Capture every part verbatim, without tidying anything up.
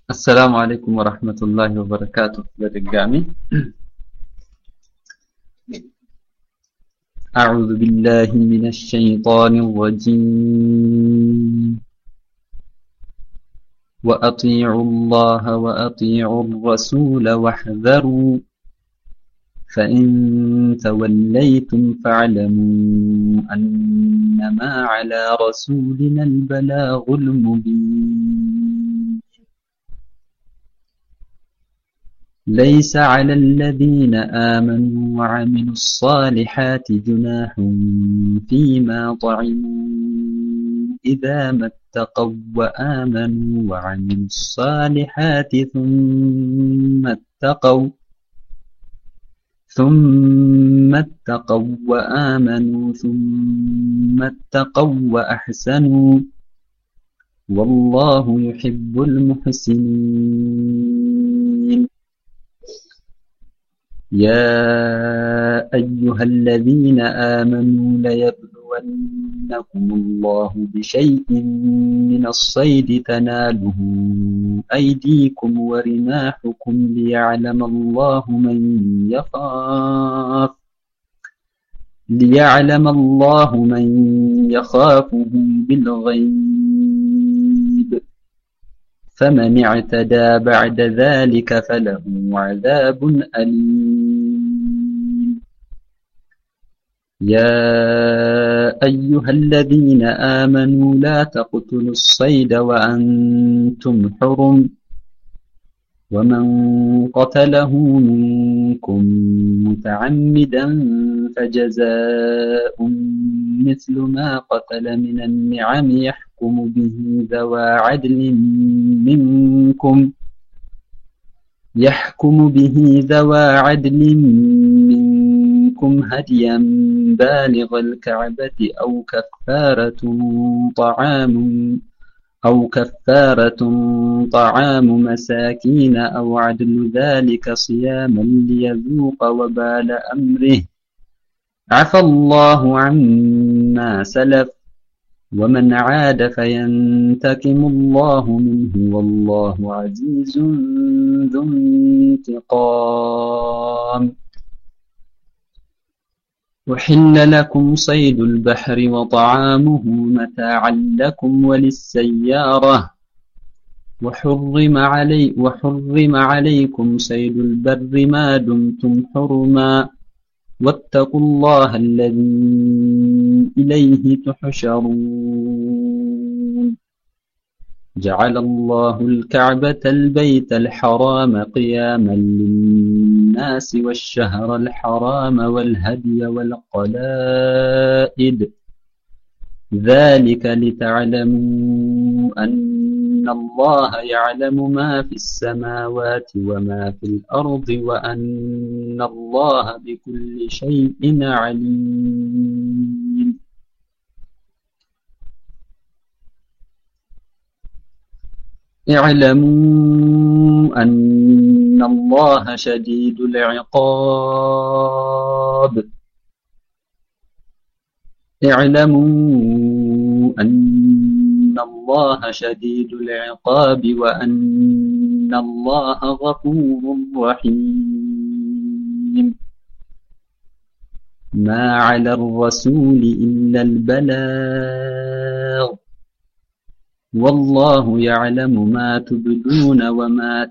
السلام عليكم ورحمة الله وبركاته بدقامي. أعوذ بالله من الشيطان الرجيم. وأطيعوا الله وأطيعوا الرسول واحذروا فإن توليتم فاعلموا أنما على رسولنا البلاغ المبين. ليس على الذين آمنوا وعملوا الصالحات جناح فيما طعموا إذا ما اتقوا وآمنوا وعملوا الصالحات ثم اتقوا ثم اتقوا وآمنوا ثم اتقوا وأحسنوا والله يحب المحسنين. يا أيها الذين آمنوا ليبلونكم الله بشيء من الصيد تناله أيديكم ورماحكم ليعلم الله من يخاف ليعلم الله من يخافه بالغيب فمن اعتدى بعد ذلك فله عذاب أليم. يا أيها الذين آمنوا لا تقتلوا الصيد وأنتم حرم ومن قتله منكم متعمدا فجزاء مثل ما قتل من النعم يحكم به ذوى عدل منكم يحكم به ذوى عدل منكم هديا بالغ الكعبة أو كفارة طعام أو كفارة طعام مساكين أو عدل ذلك صياما ليذوق وبال أمره عفى الله عما سلف ومن عاد فينتقم الله منه والله عزيز ذو انتقام. أحل لكم صيد البحر وطعامه متاعا لكم وللسيارة وحرم, علي وحرم عليكم صيد البر ما دمتم حرما واتقوا الله الذي إليه تحشرون. جعل الله الكعبة البيت الحرام قياما للناس والشهر الحرام والهدي والقلائد ذلك لتعلموا أن الله يعلم ما في السماوات وما في الأرض وأن الله بكل شيء عليم. اعلموا أن الله شديد العقاب. اعلموا أن الله شديد العقاب وأن الله غفور رحيم. ما على الرسول إلا البلاغ والله يعلم ما تبدون وما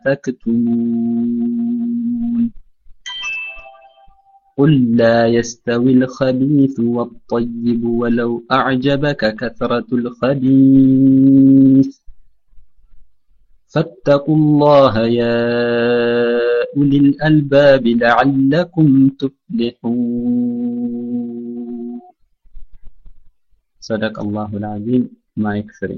تكتمون. قل لا يستوي الخبيث والطيب ولو أعجبك كثرة الخبيث فاتقوا الله يا أولي الألباب لعلكم تفلحون. صدق الله العظيم. ما يكفرين.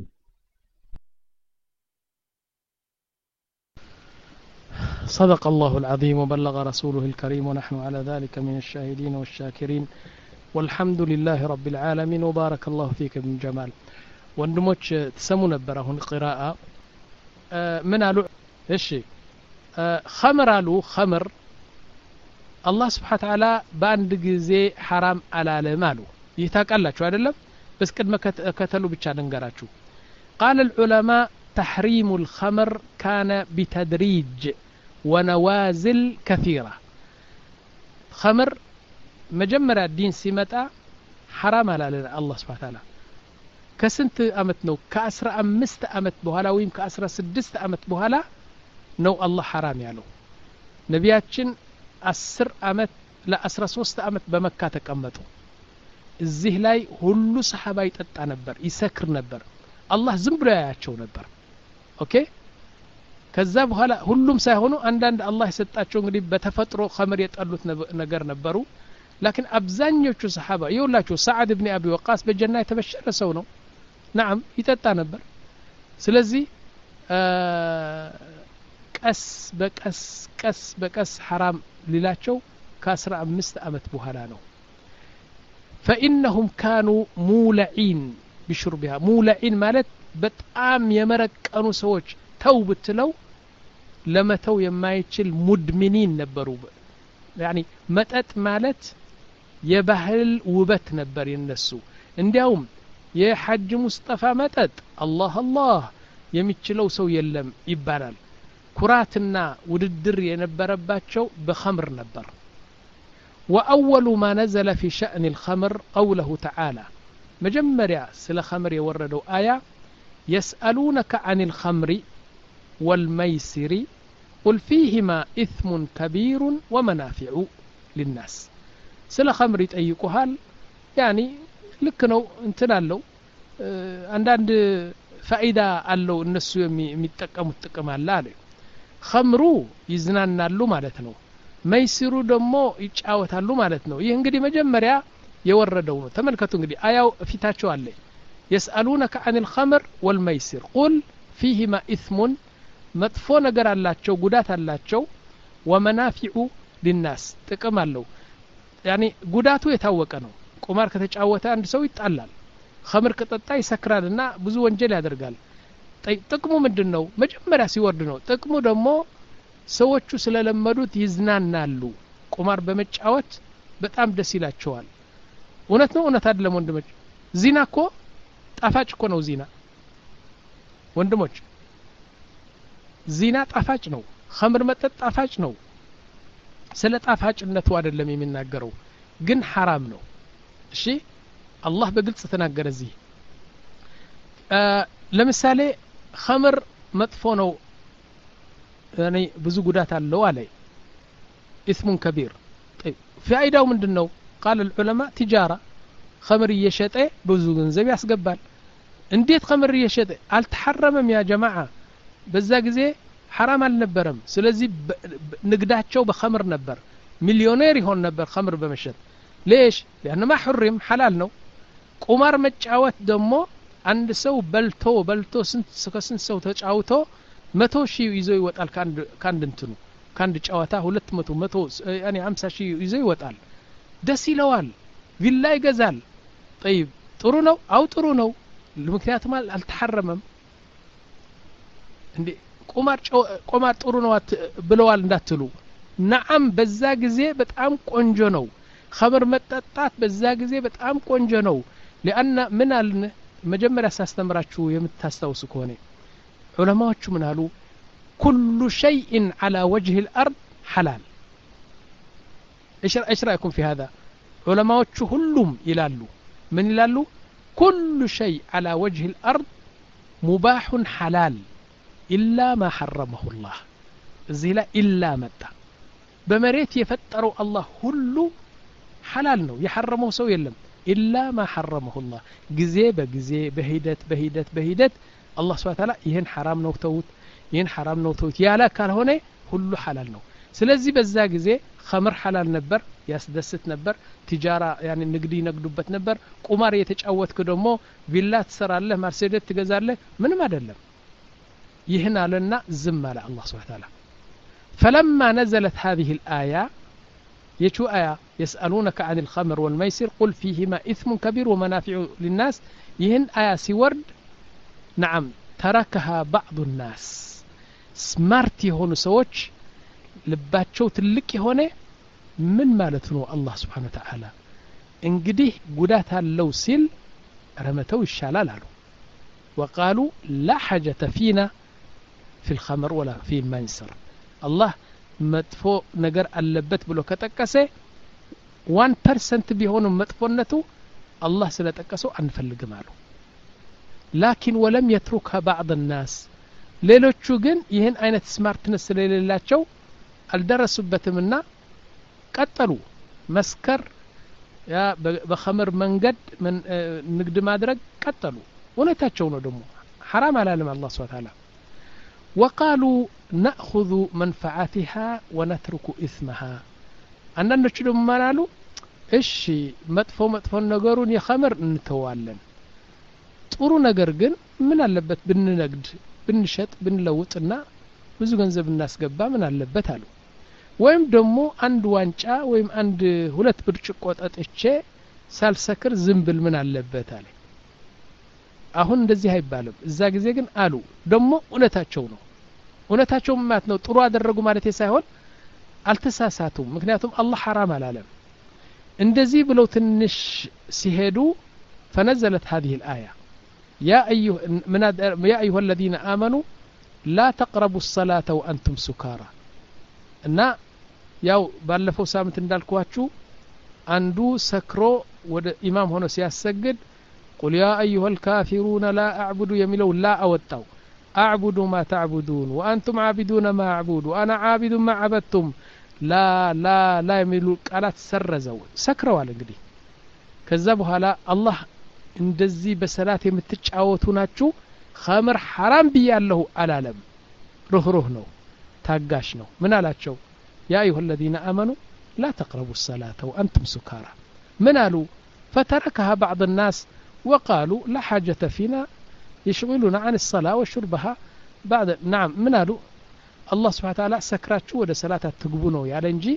صدق الله العظيم وبلغ رسوله الكريم ونحن على ذلك من الشاهدين والشاكرين والحمد لله رب العالمين وبارك الله فيك ابن جمال. ወንድሞች ተሰሙ ነበር አሁን ቂራአ ምን አሉ? እሺ ኸምር አሉ። ኸምር አላህ Subhanahu Wa Ta'ala በአንድ ጊዜ حرام አላለም አሉ። ይህ ታውቃላችሁ አይደለም? በስ ቅድመ ከተሉ ብቻ ልንገራችሁ። قال العلماء تحريم الخمر كان بتدريج ونوازل كثيرة خمر مجمر الدين سمتا حرام على الله سبحانه وتعالى كسنت أمت نو كأسر أمست أمت بهلا ويم كأسر سدست أمت بهلا نو الله حرام يالو نبياتشن أسر أمت لا أسر سوست أمت بمكة تكمتو الزه لاي هلو صحابة يتطع نبر يسكر نبر الله زنبرا ياتشو نبر اوكي ከዛ በኋላ ሁሉም ሳይሆኑ አንዳንድ አላህ የሰጣቸው እንግዲህ በተፈጥሮ ኸምር የጠሉት ነገር ነበሩ لكن አብዛኞቹ ሰሃባ ይውላችሁ ሰዓድ ኢብኑ አቢ ወቃስ በጀና የተበሸረ ሰው ነው نعم ይጠጣ ነበር ስለዚህ ቀስ በቀስ ቀስ በቀስ حرام ሊላቸው ከ15 አመት በኋላ ነው فإنهم كانوا مولعين بشربها مولعين ማለት በጣም የመረቀኑ ሰዎች ተው ብትለው ለመተው የማይችል ሙድሚኒን ነበሩ يعني መጠጥ ማለት የባህል ውበት ነበር የነሱ እንዲያውም የሐጅ ሙስጠፋ መጠጥ አላህ አላህ የሚችለው ሰው የለም ይባላል ኩራትና ውድድር የነበረባቸው በኸምር ነበር وأول ما نزل في شأن الخمر قوله تعالى مجمريا سل خمر يوردوا آية يسألونك عن الخمر والميسر قل فيهما إثم كبير ومنافع للناس سل خمر يتأيكوهال يعني لكنو انتنالو عندند فائدة قالوا النسو يمتقموا التقم الله خمرو يزنانالو مالتنو መይሲሩ ደግሞ ይጫወታሉ ማለት ነው ይህ እንግዲህ መጀመሪያ የወረደው ነው ተመልከቱ እንግዲህ አያው ፊታቸው አለ يسألونك عن الخمر والميسر قل فيهما إثم መጥፎ ነገር አላቸው ጉዳት አላቸው ومنافع للناس ጥቅም አለው يعني ጉዳቱ የታወቀ ነው ቁማር ከተጫወተ አንድ ሰው ይጣላል خمر ከጠጣ ይሰክራልና ብዙ ወንጀል ያደርጋል ጥቅሙ ምንድነው መጀመሪያ ሲወርድ ነው ጥቅሙ ደግሞ ሰዎቹ ስለለመዱት ይዝናናሉ ቁማር በመጫወት በጣም ደስ ይላቸዋል እውነት ነው እውነት አይደለም ወንድሞች ዚና እኮ ጣፋጭ እኮ ነው ዚና ወንድሞች ዚና ጣፋጭ ነው ኸምር መጠጥ ጣፋጭ ነው ስለ ጣፋጭነቱ አይደለም የሚናገረው ግን حرام ነው እሺ አላህ በግልጽ ተናገረ እዚህ ለምሳሌ ኸምር መጥፎ ነው يعني ብዙ ጉዳት አለው አለ اسم كبير طيب فائدው ምንድነው قال العلماء تجاره خمر እየሸጠ ብዙ ገንዘብ ያስገባል እንዴት خمر እየሸጠ አልተሐረመም ያ جماعه በዛ ጊዜ حرام አልነበረም ስለዚህ ንግዳቸው በخمر ነበር ሚሊዮኔር ይሆን ነበር خمر በመሸጥ ليش لانه ما حرم حلال ነው ቁማር መጫወት ደግሞ አንድ ሰው በልቶ በልቶ ስንት ከስንት ሰው ተጫውቶ መቶ ሺህ ይዞ ይወጣል ካንድ ካንድ እንትኑ ካንድ ጨዋታ ሁለት መቶ መቶ ያኒ ሃምሳ ሺህ ይዞ ይወጣል ደስ ይለዋል ቪላ ይገዛል طيب ጥሩ ነው አው ጥሩ ነው ምክንያቱም አልተሐረመም እንዴ ቁማር ቁማር ጥሩ ነው ብለዋል እንዳትሉ ነዓም በዛ ጊዜ በጣም ቆንጆ ነው خمر መጠጣት በዛ ጊዜ በጣም ቆንጆ ነው لان ምን አልን መጀመሪያ ሳስተምራችሁ የምታስተውሱ ከሆነ علماء من قالوا كل شيء على وجه الأرض حلال إيش إيش رأيكم في هذا علماء كلهم يلالو من يلالو كل شيء على وجه الأرض مباح حلال إلا ما حرمه الله زيلا إلا متى بمريت يفتروا الله كله حلال نو يحرمه سو يلم إلا ما حرمه الله جزيبة جزي بهيدت بهيدت بهيدت الله سبحانه وتعالى ይሄን حرام ነው ተውት ይሄን حرام ነው ተውት ያለ ካልሆነ ሁሉ حلال ነው ስለዚህ በዛ ጊዜ خمر حلال ነበር ያስደስት ነበር ትጃራ يعني ንግድ ይነግዱበት ነበር ቁማር የተጫወትክ ደግሞ ቪላ ትሰራለህ ማርሴዲስ ትገዛለህ ምንም አይደለም ይሄን አለና ዝም አለ الله سبحانه وتعالى فلما نزلت هذه الآية يشو آية يسألونك عن الخمر والميسر قل فيهما إثم كبير ومنافع للناس يهن آية سورد نعم تركها بعض الناس سمارت يهونو سوچ ልባቸው ትልቅ የሆነ ምን ማለት ነው አላህ Subhanahu Wa Ta'ala እንግዲህ ጉዳት አለው ሲል ረመተው ይሻላል አሉ وقالوا لا حاجة فينا في الخمر ولا في المنسر الله مጥፎ ነገር አለበት ብሎ ከተቀሰ one percent ቢሆንም መጥፎነቱ الله ስለጠቀሰው አንፈልግም አሉ لكن ولم يتركها بعض الناس ሌሎቹ ግን ይህን አይነት ስማርትነስ ስለሌላቸው አልደረሱበትምና ቀጠሉ መስከር ያ በኸመር መንገድ ንግድ ማድረግ ቀጠሉ ወነታቸው ነው ደግሞ حرام አላለም الله سبحانه وتعالى وقالوا نأخذ منفعتها ونترك إثمها አንዳንዶቹ ደግሞ ማናሉ እሺ መጥፎ መጥፎ ነገሩን የኸመር እንተዋለን ጥሩ ነገር ግን ምን አለበት ብንነግድ ብንሸጥ ብንለውጥና ብዙ ገንዘብ እናስገባ ምን አለበት አሉ ወይም ደግሞ አንድ ዋንጫ ወይም አንድ ሁለት ብርጭቆ ጠጥቼ ሳልሰክር ዝምብል ምን አለበት አለ አሁን እንደዚህ አይባልም እዛ ጊዜ ግን አሉ ደግሞ እውነታቸው ነው እውነታቸው ማለት ነው ጥሩ አደረጉ ማለት ሳይሆን አልተሳሳቱም ምክንያቱም አላህ حرام አላለም እንደዚህ ብለው ትንሽ ሲሄዱ فنزلت هذه الآية يا أيها من يا أيها الذين آمنوا لا تقربوا الصلاة وأنتم سكارى እና ያው ባለፈው ሳምንት እንዳልኳችሁ አንዱ ሰክሮ ወደ ኢማም ሆኖ ሲያሰግድ قل يا أيها الكافرون لا أعبد يميلوا لا أوتاو أعبد ما تعبدون وأنتم عابدون ما أعبد وأنا عابد ما عبدتم لا لا لا يميلوا قالات سرزوا سكروا على እንግዲህ ከዛ በኋላ አላህ እንደዚህ በሰላት የምትጫወቱ ናችሁ ኸምር حرام ብያለሁ አላለም ሩህሩህ ነው ታጋሽ ነው ምን አላቸው يا أيها الذين آمنوا لا تقربوا الصلاة وأنتم سكارى من قالوا فتركها بعض الناس وقالوا لا حاجة فينا يشغلنا عن الصلاة وشربها بعد نعم من قالوا الله سبحانه وتعالى سكراتشو ወደ ሰላት አትግቡ ነው ያለ እንጂ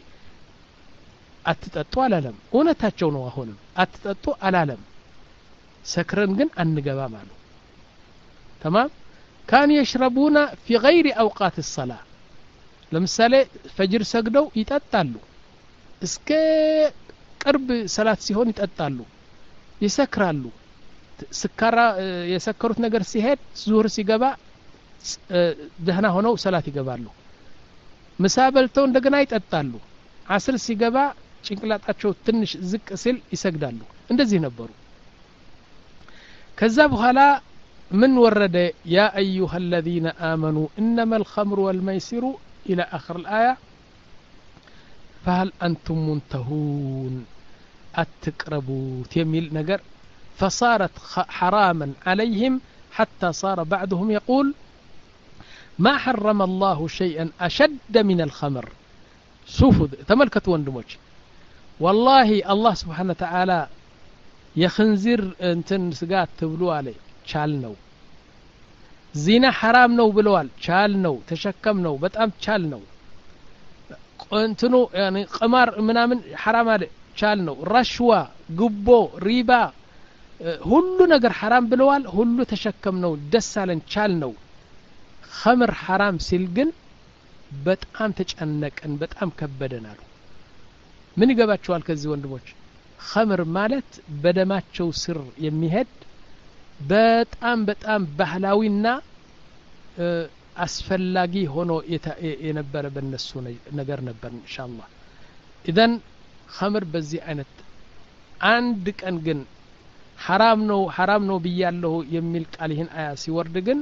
አትጠጡ አላለም እውነታቸው ነው አሁንም አትጠጡ አላለም ሰክረን ግን አንገባም አሉ تمام كان يشربون في غير أوقات الصلاة ለምሳሌ ፈጅር ሰግደው ይጠጣሉ እስከ ቅርብ ሰላት ሲሆን ይጠጣሉ ይሰክራሉ ስካራ የሰከሩት ነገር ሲሄድ ዙህር ሲገባ ደህና ሆነው ሰላት ይገባሉ ምሳ በልተው እንደገና ይጠጣሉ አስር ሲገባ ጭንቅላታቸው ትንሽ ዝቅ ሲል ይሰግዳሉ እንደዚህ ነበሩ ከዛ በኋላ من ورد يا أيها الذين آمنوا إنما الخمر والميسر إلى آخر الآية فهل أنتم منتهون أتقربوا تيميل نجر فصارت حراما عليهم حتى صار بعضهم يقول ما حرم الله شيئا أشد من الخمر شوفوا تملكتوا وندموش والله الله سبحانه وتعالى يخنزير انتن سقات تبلو عليه ቻልነው ዚና حرام ነው ብለዋል ቻልነው ተሸከምነው በጣም ቻልነው እንትኑ ያኒ ቅማር ምናምን حرام አለ ቻልነው ረሽዋ ግቦ ሪባ ሁሉ ነገር حرام ብለዋል ሁሉ ተሸከምነው ደስ አለን ቻልነው خمر حرام ሲል ግን በጣም ተጨነቀን በጣም ከበደናል ምን ይገባቸዋል ከዚህ ወንድሞች خمر ማለት በደማቸው ስር የሚሄድ በጣም በጣም ባህላዊና አስፈላጊ ሆኖ የነበረ በእነሱ ነገር ነበር ኢንሻአላህ ኢደን خمر በዚህ አይነት አንድ ቀን ግን حرام ነው حرام ነው ብያለሁ የሚል ቃል ይህን አያ ሲወርድ ግን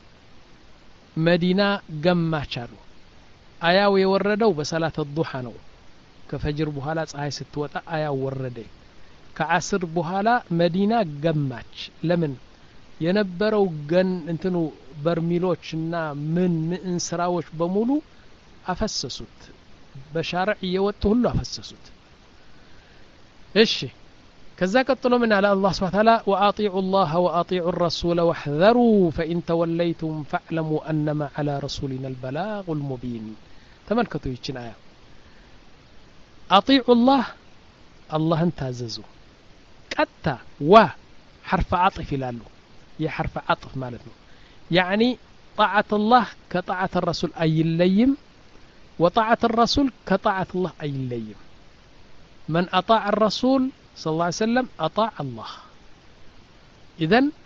መዲና ገማቻሉ አያው የወረደው በሰላት الضحى ነው ከፈጅር በኋላ ፀሐይ ስትወጣ አያው ወረደ ከአስር በኋላ መዲና ገማች ለምን የነበረው ገን እንትኑ በርሚሎችና ምን ምን ስራዎች በሙሉ አፈሰሱት በሻርዕ የወጡ ሁሉ አፈሰሱት እሺ ከዛ ቀጥሎ ምን አለ አላህ Subhanahu Wa Ta'ala وأطيعوا الله وأطيعوا الرسول واحذروا فإن توليتم فاعلموا أنما على رسولنا البلاغ المبين تملكتوا ይችን አያ أطيعوا الله الله انتاززوا قطع و حرف عطف ይላሉ የحرف عطف ማለት ነው يعني طاعة الله كطاعة الرسول አይለይም وطاعة الرسول كطاعة الله አይለይም من أطاع الرسول صلى الله عليه وسلم أطاع الله إذن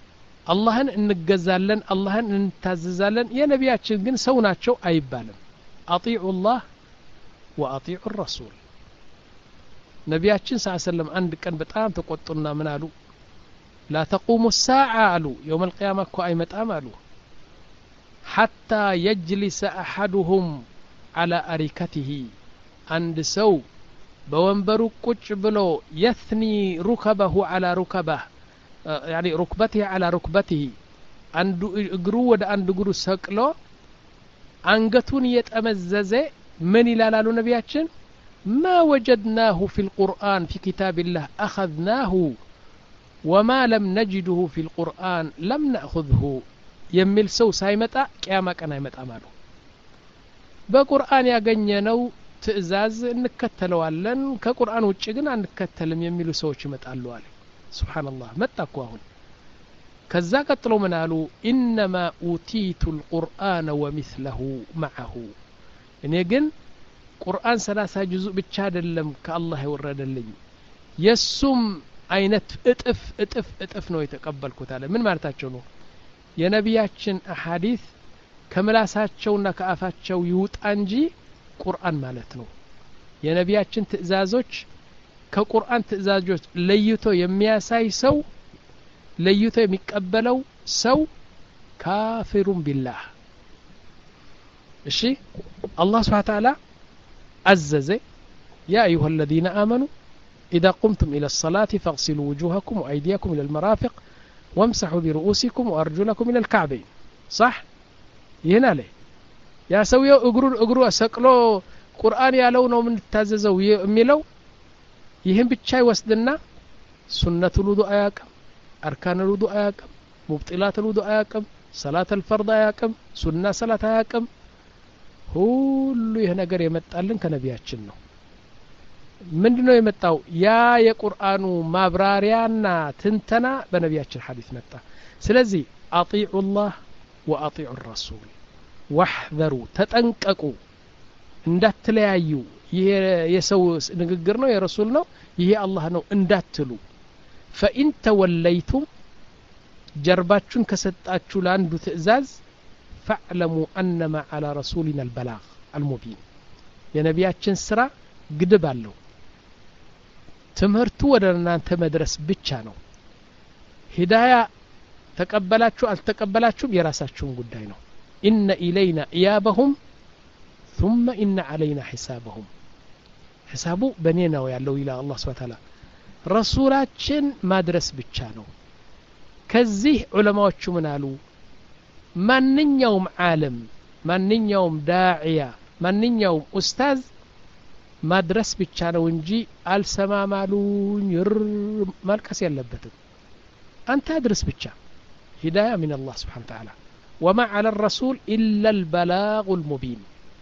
አላህን እንገዛለን አላህን እንታዘዛለን የነቢያችን ግን ሰው ናቸው አይባልም አጢዑ الله وأطيعوا الرسول ነቢያችን ሰለላሁ ዐለይሂ ወሰለም አንድ ቀን በጣም ተቆጡና ምን አሉ لا تقوم الساعة አሉ يوم القيامة እኮ አይመጣም አሉ حتى يجلس أحدهم على أريكته عند سو بوانبرو ቁጭ ብሎ يثني ركبه على ركبه يعني ركبته على ركبته አንዱ እግሩ ወደ አንዱ እግሩ ሰቅሎ አንገቱን እየጠመዘዘ من ይላሉ ነቢያችን ما وجدناه في القرآن في كتاب الله أخذناه وما لم نجده في القرآن لم نأخذه የሚል ሰው ሳይመጣ ቂያማ ቀን አይመጣም አሉ በቁርአን ያገኘነው ትእዛዝ እንከተለዋለን ከቁርአን ውጪ ግን አንከተልም የሚሉ ሰዎች ይመጣሉ አለ ሱብሃንአላህ መጣኩ አሁን ከዛ ቀጥሎ ምን አሉ انما اوتيت القرآن ومثله معه እኔ ግን ቁርአን ሰላሳ ጁዙእ ብቻ አይደለም ከአላህ ይወረደልኝ የሱም አይነት እጥፍ እጥፍ እጥፍ ነው የተቀበልኩት አለ ምን ማለታቸው ነው የነቢያችን አሐዲስ ከመላሳቸውና ከአፋቸው ይውጣ እንጂ ቁርአን ማለት ነው የነቢያችን ትእዛዞች ከቁርአን ትእዛዞች ለይቶ የሚያሳይ ሰው ለይቶ የሚቀበለው ሰው ካፊሩን ቢላህ እሺ አላህ Subhanahu Wa Ta'ala አዘዘ يا أيها الذين آمنوا إذا قمتم إلى الصلاة فاغسلوا وجوهكم وأيديكم إلى المرافق وامسحوا برؤوسكم وأرجلكم إلى الكعبين صح هنا ليه يا سويو اغرو اغرو اسقلو قرآن ያለው ነው ምን ተታዘዘው የሚለው ይሄን ብቻ ይወስድና ሱነቱ الوضوء አያቀም አርካን الوضوء አያቀም ሙብጢላት الوضوء አያቀም ሰላት الفرض አያቀም ሱና ሰላት አያቀም ሁሉ ይሄ ነገር የመጣልን ከነቢያችን ነው ምንድነው የመጣው ያ የቁርአኑ ማብራሪያና ትንተና በነቢያችን ሐዲስ መጣ ስለዚህ አጢዑ الله وأطيعوا الرسول واحذروا تتنققوا እንዳትለያዩ ይሄ የሰው ንግግር ነው የረሱል ነው ይሄ አላህ ነው እንዳትሉ فإن توليتم ጀርባችሁን ከሰጣችሁ ለአንዱ ትእዛዝ فاعلموا أنما على رسولنا البلاغ المبين የነቢያችን ስራ ግድብ አለው ትምህርቱ ወደ እናንተ መድረስ ብቻ ነው ሂዳያ ተቀበላችሁ አልተቀበላችሁም የራሳችሁን ጉዳይ ነው إن إلينا إيابهم ثم إن علينا حسابهم حسابه بنينا ويعلو إلى الله سبحانه وتعالى رسولاتشن مدرس ብቻ ነው ከዚህ ዑለማዎቹ ምን አሉ ማንኛውም ዓለም ማንኛውም ዳዒያ ማንኛውም ኡስታዝ ማድረስ ብቻ ነው እንጂ አልሰማማሉኝ ማልቀስ የለበትም አንተ አድርስ ብቻ هداية من الله سبحانه وتعالى وما على الرسول إلا البلاغ المبين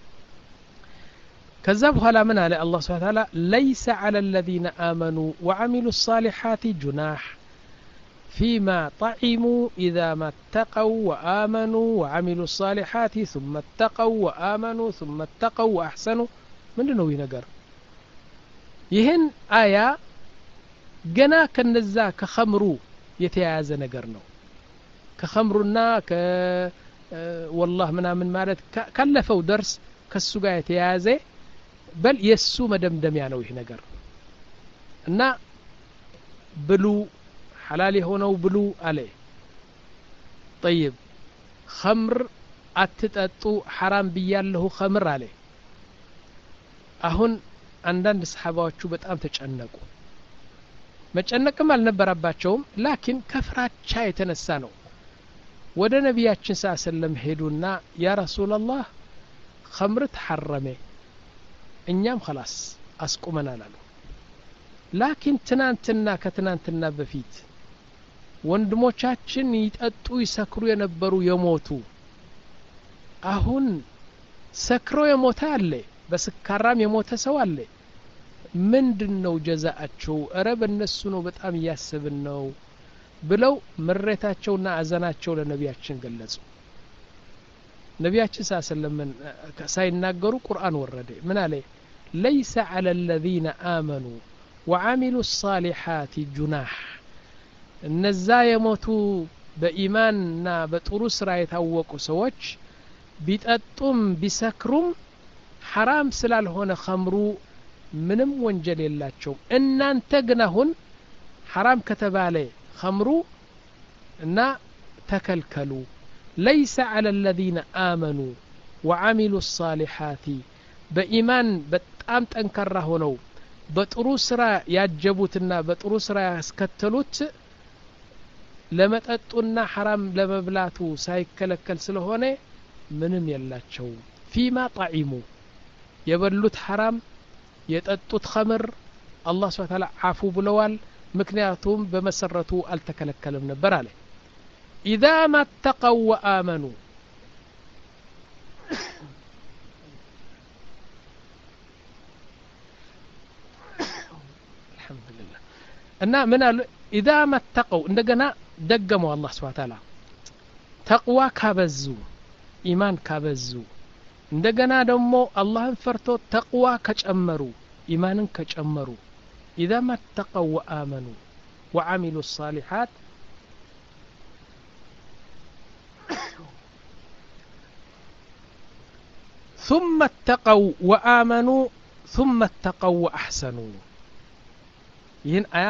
كذبها لا من على الله سبحانه وتعالى ليس على الذين آمنوا وعملوا الصالحات جناح فيما طعموا إذا ما اتقوا وآمنوا وعملوا الصالحات ثم اتقوا وآمنوا ثم اتقوا وأحسنوا من دنو ينقر يهن آية جنا كنزا كخمرو يتيازى نقرنو كخمرنا ك والله منا من مالت كلفوا درس كالسوقا يتيازى بل يسو مدمدم يعني ويه نقر እና ብሉ حلال የሆነው ብሉ አለ طيب خمر አትጠጡ حرام ብያለሁ خمر አለ አሁን አንዳንድ ሰሃባዎቹ በጣም ተጨነቁ መጨነቅም አልነበረባቸውም ላኪን ከፍራቻ የተነሳ ነው ወደ ነቢያችን ሰለላሁ ሄዱና ያ ረሱላህ خمر ተሐረመ እኛም خلاص አስቆመናል አሉ ላኪን ትናንትና ከትናንትና በፊት ወንድሞቻችን ይጠጡ ይሰክሩ የነበሩ የሞቱ አሁን ሰክሮ የሞተ አለ በስካራም የሞተ ሰው አለ ምንድነው ጀዛአቸው አረ በእነሱ ነው በጣም ያስብን ነው ብለው ምሬታቸውና አዘናቸው ለነቢያችን ገለጹ ነቢያችን ሰለላሁ ሳይናገሩ ቁርአን ወረደ ምን አለ ليس على الذين آمنوا وعملوا الصالحات جناح እነዛ የሞቱ በኢማንና በጥሩ ስራ የታወቁ ሰዎች ቢጠጡም ቢሰክሩም حرام ስላልሆነ ኸምሩ ምንም ወንጀል የላቸውም እናንተ ግን አሁን حرام ከተባለ ኸምሩ እና ተከልከሉ ليس على الذين آمنوا وعملوا الصالحات በኢማን በጣም ጠንካራ ሆነው በጥሩ ስራ ያጀቡትና በጥሩ ስራ ያስከተሉት ለመጠጡና حرام ለመብላቱ ሳይከለከል ስለሆነ ምንም የላቸው فيما طعموا የበሉት حرام የጠጡት ኸምር አላህ Subhanahu Wa Ta'ala አፉ ብለዋል ምክንያቱም በመሰረቱ አልተከለከለም ነበር አለ إذا ما اتقوا وآمنوا الحمد لله እና ምን አሉ إذا ما اتقوا እንደገና ደገመው አላህ Subhanahu Wa Ta'ala ተቅዋ ካበዙ ኢማን ካበዙ እንደገና ደግሞ አላህን ፈርቶ ተቅዋ ከጨመሩ ኢማንን ከጨመሩ إذا ما اتقوا وآمنوا وعملوا الصالحات ثم اتقوا وآمنوا ثم اتقوا وأحسنوا ይህን አያ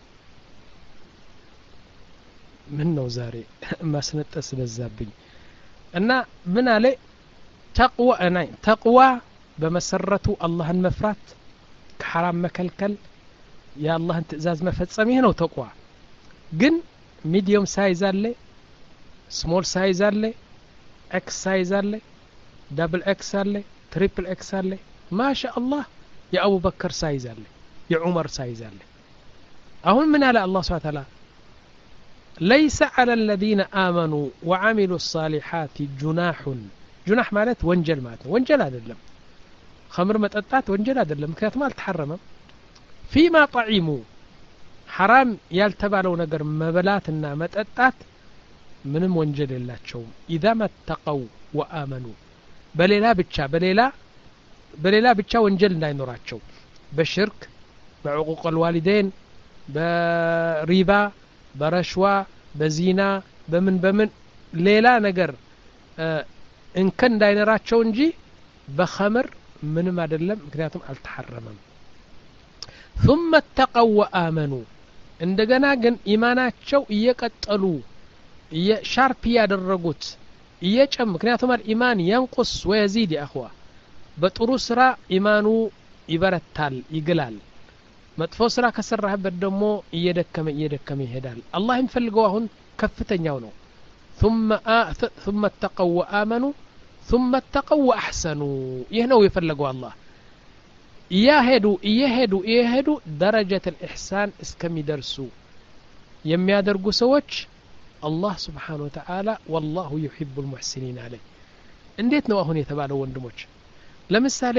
ምን ነው ዛሬ ማስነጠስ በዛብኝ እና ምን አለ ተቅዋ እና ተቅዋ በመሰረቱ አላህን መፍራት ከሐራም መከልከል የአላህን ትእዛዝ መፈጸም ይሄ ነው ተቅዋ ግን ሚዲየም ሳይዝ አለ ስሞል ሳይዝ አለ ኤክስ ሳይዝ አለ دبل اكس አለ ትሪፕል ኤክስ አለ ማሻአላህ የአቡበከር ሳይዝ አለ የዑመር ሳይዝ አለ አሁን ምን አለ አላህ Subhanahu Wa Ta'ala ليس على الذين آمنوا وعملوا الصالحات جناح جناح ማለት ወንጀል ማለት ነው ወንጀል አይደለም ኸምር መጠጣት ወንጀል አይደለም ምክንያቱም አልተሐረመም فيما طعموا حرام ያልተባለው ነገር መበላትና መጠጣት ምንም ወንጀል የላቸውም إذا ما اتقوا وآمنوا በሌላ ብቻ በሌላ በሌላ ብቻ ወንጀል እንዳይኖራቸው በሽርክ በዕቁቅ الوالدين በሪባ በረሽዋ በዚና በምን በምን ሌላ ነገር እንከን እንዳይኖራቸው እንጂ በኸምር ምንም አይደለም ምክንያቱም አልተሐረመም ثم اتقوا وآمنوا እንደገና ግን ኢማናቸው እየቀጠሉ ሻርፕ ያደረጉት እየጨም ምክንያቱም ኢማን ينقص ويزيد يا اخوا በጥሩ ስራ ኢማኑ ይበረታል ይግላል መጥፎ ስራ ከሰራህበት ደግሞ እየደከመ እየደከመ ይሄዳል አላህ የሚፈልገው አሁን ከፍተኛው ነው ثم آ... ثم اتقوا وآمنوا ثم اتقوا واحسنوا ይህ ነው የፈለገው አላህ ይሄዱ ይሄዱ ይሄዱ درجة الإحسان እስከሚደርሱ የሚያደርጉ ሰዎች الله سبحانه وتعالى والله يحب المحسنين عليه እንዴት ነው አሁን የተባለው ወንድሞች ለምሳሌ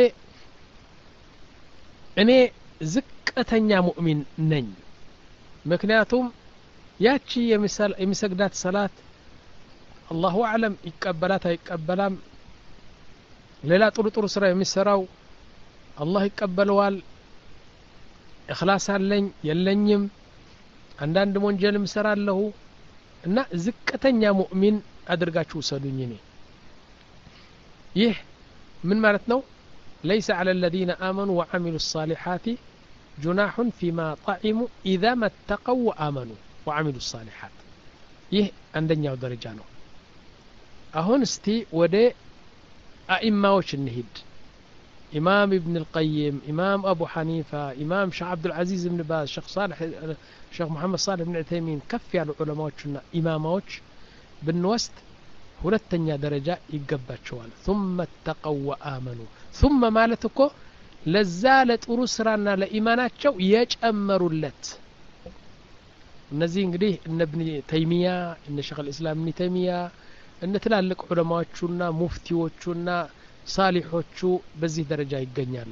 እኔ ዝቅተኛ ሙእሚን ነኝ ምክንያቱም ያቺ የምሳል የሚሰግዳት ሰላት الله اعلم ይቀበላት አይቀበላም ሌላ ጥሩ ጥሩ ስራ የሚሰራው الله ይቀበለዋል اخلاص አለኝ የለኝም አንዳንድ ወንጀል ምሰራለሁ እና ዝቅተኛ ሙእሚን አድርጋችሁ ሰዱኝ እኔ ይህ ምን ማለት ነው ليس على الذين آمنوا وعملوا الصالحات جناح فيما طعموا إذا ما اتقوا وآمنوا وعملوا الصالحات ይህ አንደኛው ደረጃ ነው አሁን እስቲ ወደ አኢማዎች እንሂድ إمام ابن القيم إمام أبو حنيفة إمام شيخ عبد العزيز بن باز شيخ صالح شيخ محمد صالح بن عثيمين كف ያሉ ዑለማዎችና ኢማማዎች ብንወስድ ሁለተኛ ደረጃ ይገባቸዋል ثم اتقوا وآمنوا ثم ማለት እኮ ለዛ ለጥሩ ስራና ለኢማናቸው የጨመሩለት እነዚህ እንግዲህ እነ ኢብኑ ተይሚያ እነ ሸይኽ الاسلام ኢብኑ ተይሚያ እነ ትላልቅ ዑለማዎችና ሙፍቲዎችና ሳሊሖቹ በዚህ ደረጃ ይገኛሉ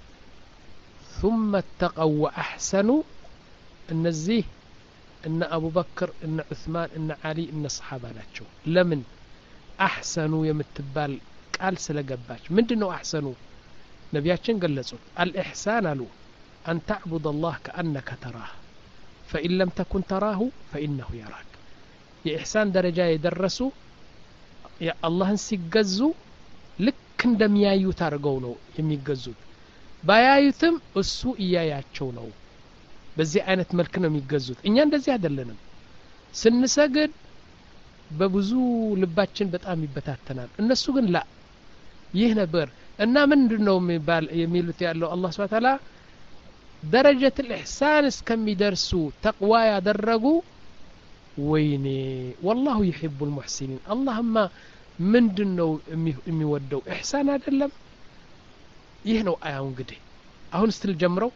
ثم اتقوا واحسنوا እነዚህ እነ አቡበክር እነ ዑስማን እነ አሊ እነ ሰሃባ ናቸው ለምን አህሰኑ የምትባል ቃል ስለገባች ምንድነው አህሰኑ ነቢያችን ገለጹት الإحسان አሉ أن تعبد الله كأنك تراه فإن لم تكن تراه فإنه يراك የኢህሳን ደረጃ የደረሱ የአላህን ሲገዙ ልክ እንደሚያዩት አድርገው ነው የሚገዙት ባያዩትም እሱ እያያቸው ነው በዚህ አይነት መልክ ነው የሚገዙት እኛ እንደዚህ አይደለንም ስንሰግድ በብዙ ልባችን በጣም ይበታተናል እነሱ ግን ላ ይህ ነበር እና ምንድነው የሚሉት ያለው አላህ Subhanahu Wa Ta'ala درجة الإحسان እስከሚደርሱ ተቅዋ ያደረጉ ወይኔ والله يحب المحسنين اللهم ምንድነው የሚወደው ኢህሳን አይደለም ይህ ነው አያው እንግዲህ አሁን ስትል ጀምረው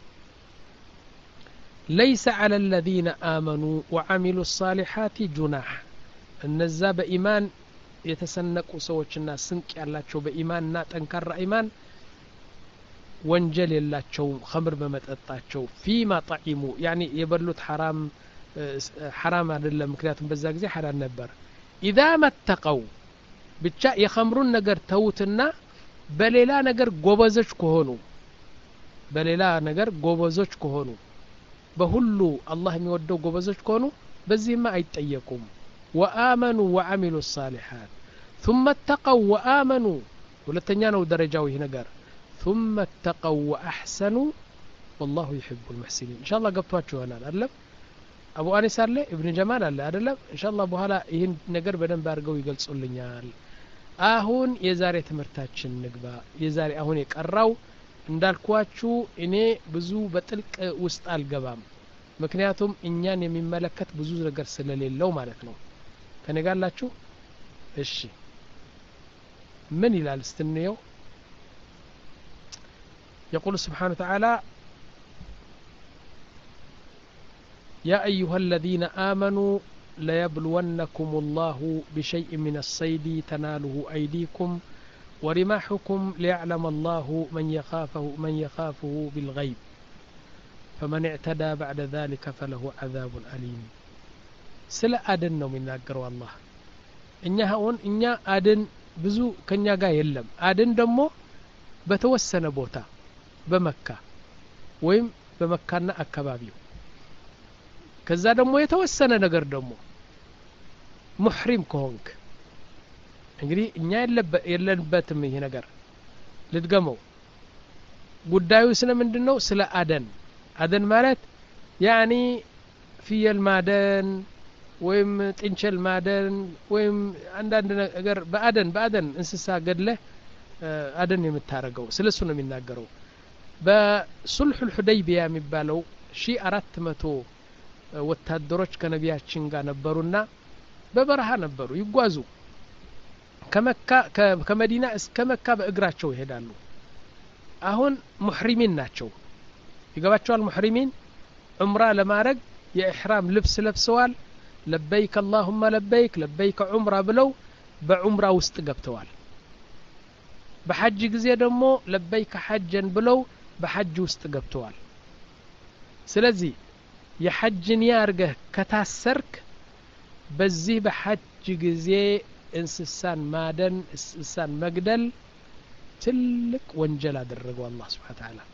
ليس على الذين آمنوا وعملوا الصالحات جناح እነዛ በኢማን የተሰነቁ ሰዎችና ስንቅ ያላቸው በኢማንና ጠንካራ ኢማን ወንጀል የላቸው ኸምር በመጠጣቸው فيما طعموا يعني የበሉት حرام حرام አይደለም ምክንያቱም በዛ ጊዜ حلال ነበር اذا متقوا ብቻ የኸምሩን ነገር ተውትና በሌላ ነገር ጎበዞች ከሆኑ በሌላ ነገር ጎበዞች ከሆኑ በሁሉ አላህ የሚወደው ጎበዞች ከሆኑ በዚህማ አይጠየቁም وآمنوا وعملوا الصالحات ثم اتقوا وآمنوا ሁለተኛ ነው ደረጃው ይሄ ነገር ثم اتقوا وأحسنوا والله يحب المحسنين إن شاء الله ገብቷችሁ ይሆናል አይደለም አቡ አኒስ አለ ኢብኑ ጀማል አለ አይደለም إن شاء الله በኋላ ይሄን ነገር በደንብ አድርገው ይገልጹልኛል አሁን የዛሬ ትምህርታችን ንግባ የዛሬ አሁን የቀራው እንዳልኳችሁ እኔ ብዙ በጥልቅ ውስጥ አልገባም ምክንያቱም እኛን የሚመለከት ብዙ ነገር ስለሌለው ማለት ነው ከነጋላችሁ እሺ ምን ይላል استنيو يقول سبحانه وتعالى يا أيها الذين آمنوا ليبلونكم الله بشيء من الصيد تناله أيديكم ورماحكم ليعلم الله من يخافه من يخافه بالغيب فمن اعتدى بعد ذلك فله عذاب أليم سلا أدن ነው የሚናገረው አላህ እኛ አሁን እኛ አድን ብዙ ከኛ ጋር የለም አድን ደግሞ በተወሰነ ቦታ በመካ ወይም በመካና አካባቢው ከዛ ደግሞ የተወሰነ ነገር ደግሞ ሙህሪም ከሆንክ እንግዲህ እኛ የለንበትም ይሄ ነገር ልድገመው ጉዳዩ ስለምንድነው ስለ አደን አደን ማለት ያኒ ፍየል ማደን ወይም ጥንቸል ማደን ወይም አንዳንድ ነገር በአደን በአደን እንስሳ ገድለ አደን የምታረገው ስለሱ ነው የሚናገረው በሱልህ الحديبية የሚባለው ሺህ አራት መቶ ወታደሮች ከነቢያችን ጋር ነበሩና በበረሃ ነበሩ ይጓዙ ከመካ ከመዲና እስከ መካ በእግራቸው ይሄዳሉ አሁን ሙህሪሚን ናቸው ይገባቸዋል ሙህሪሚን ዑምራ ለማድረግ የኢህራም ልብስ ለብሰዋል ለበይክ اللهم ለበይክ ለበይክ ዑምራ ብለው በዑምራ ውስጥ ገብተዋል በሐጅ ጊዜ ደግሞ ለበይክ ሐጅን ብለው በሐጅ ውስጥ ገብተዋል ስለዚህ የሐጅን ያርገህ ከታሰርክ በዚህ በሐጅ ጊዜ እንስሳን ማደን እንስሳን መግደል ትልቅ ወንጀል አደረገው አላህ Subhanahu Wa Ta'ala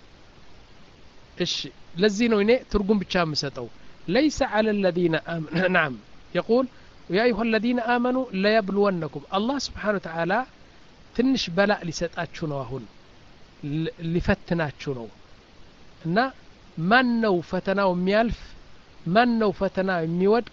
እሺ ለዚህ ነው እኔ ትርጉም ብቻ የምሰጠው ليس على الذين آمنوا نعم يقول يا أيها الذين آمنوا لا يبلونكم الله سبحانه وتعالى ትንሽ በላእ ሊሰጣችሁ ነው አሁን ሊፈትናችሁ ነው እና ማን ነው ፈተናው የሚያልፍ ማን ነው ፈተና የሚወድቅ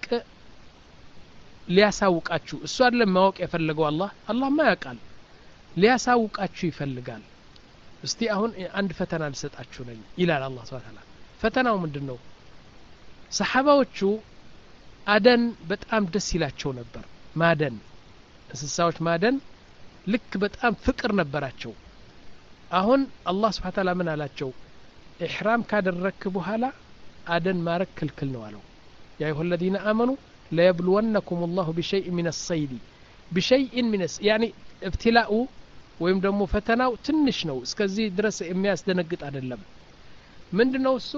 ሊያሳውቃችሁ እሱ አይደለም ማወቅ የፈለገው አላህ አላህ ማ ያውቃል ሊያሳውቃችሁ ይፈልጋል እስቲ አሁን አንድ ፈተና ልሰጣችሁ ነኝ ይላል አላህ Subhanahu Wa Ta'ala ፈተናው ምንድነው ሰሃባዎቹ አደን በጣም ደስ ይላቸው ነበር ማደን እንስሳዎች ማደን ልክ በጣም ፍቅር ነበራቸው አሁን አላህ Subhanahu Wa Ta'ala ምን አላቸው ኢህራም ካደረክ በኋላ አደን ማረክ ክልክል ነው አለው ያ አዩሀ الذين آمنوا لا يبلونكم الله بشيء من الصيد بشيء من يعني ابتلاء ወይም ደግሞ ፈተናው ትንሽ ነው እስከዚህ ድረስ የሚያስደነግጥ አይደለም ምንድነው እሱ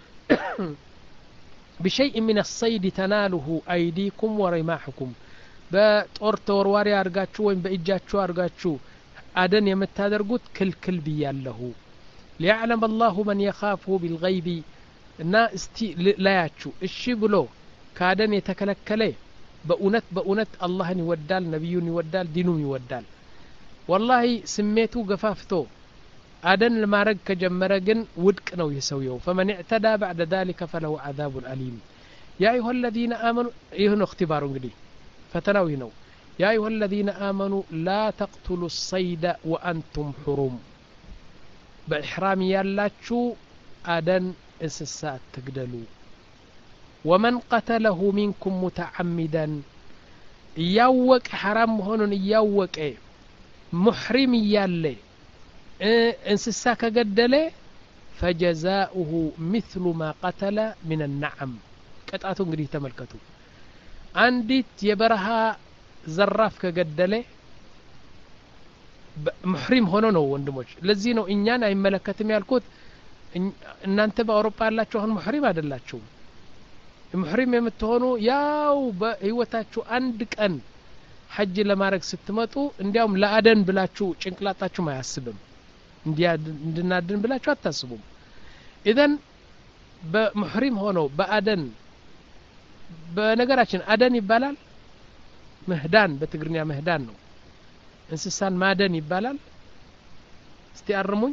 بشيء من الصيد تناله أيديكم ورماحكم በጦር ተወርዋሪ አርጋችሁ ወይም በእጃችሁ አርጋችሁ አደን የምታደርጉት ክልክል ብያለሁ ليعلم الله من يخافه بالغيب እና እስቲ ላያችሁ እሺ ብሎ ካደን የተከለከለ በእውነት በእውነት አላህን ይወዳል ነብዩን ይወዳል ዲኑን ይወዳል والله ስሜቱ ገፋፍቶ አደን ለማረግ ከጀመረ ግን ውድቅ ነው የሰውየው فمن اعتدى بعد ذلك فله عذاب أليم يا أيها الذين آمنوا ይሁን اختبار እንግዲህ ፈተናው ነው يا أيها الذين آمنوا لا تقتلوا الصيد وأنتم حرم بإحرام ያላችሁ አደን እንስሳት ትግደሉ ومن قتله منكم متعمدا يوك حرام هون يوك محرم يالي انسسا كقدله فجزاؤه مثل ما قتل من النعم قطعته እንግዲህ ተመልከቱ አንዲት የበረሃ ዘራፍ ከገደለ محرم ሆኖ ነው ወንድሞች ለዚህ ነው እኛን አይመለከትም ያልኩት እናንተ በአውሮፓ ያላችሁ አሁን محرم አይደላችሁ محرم የምትሆኑ ያው በህይወታችሁ አንድ ቀን ሐጅ ለማድረግ ስትመጡ እንዲያውም ለአደን ብላችሁ ጭንቅላታችሁ ማያስብም እንድናድን ብላችሁ አታስቡም ኢዘን በሙህሪም ሆኖ በአደን በነገራችን አደን ይባላል መህዳን በትግርኛ መህዳን ነው እንስሳን ማደን ይባላል እስቲ አርሙኝ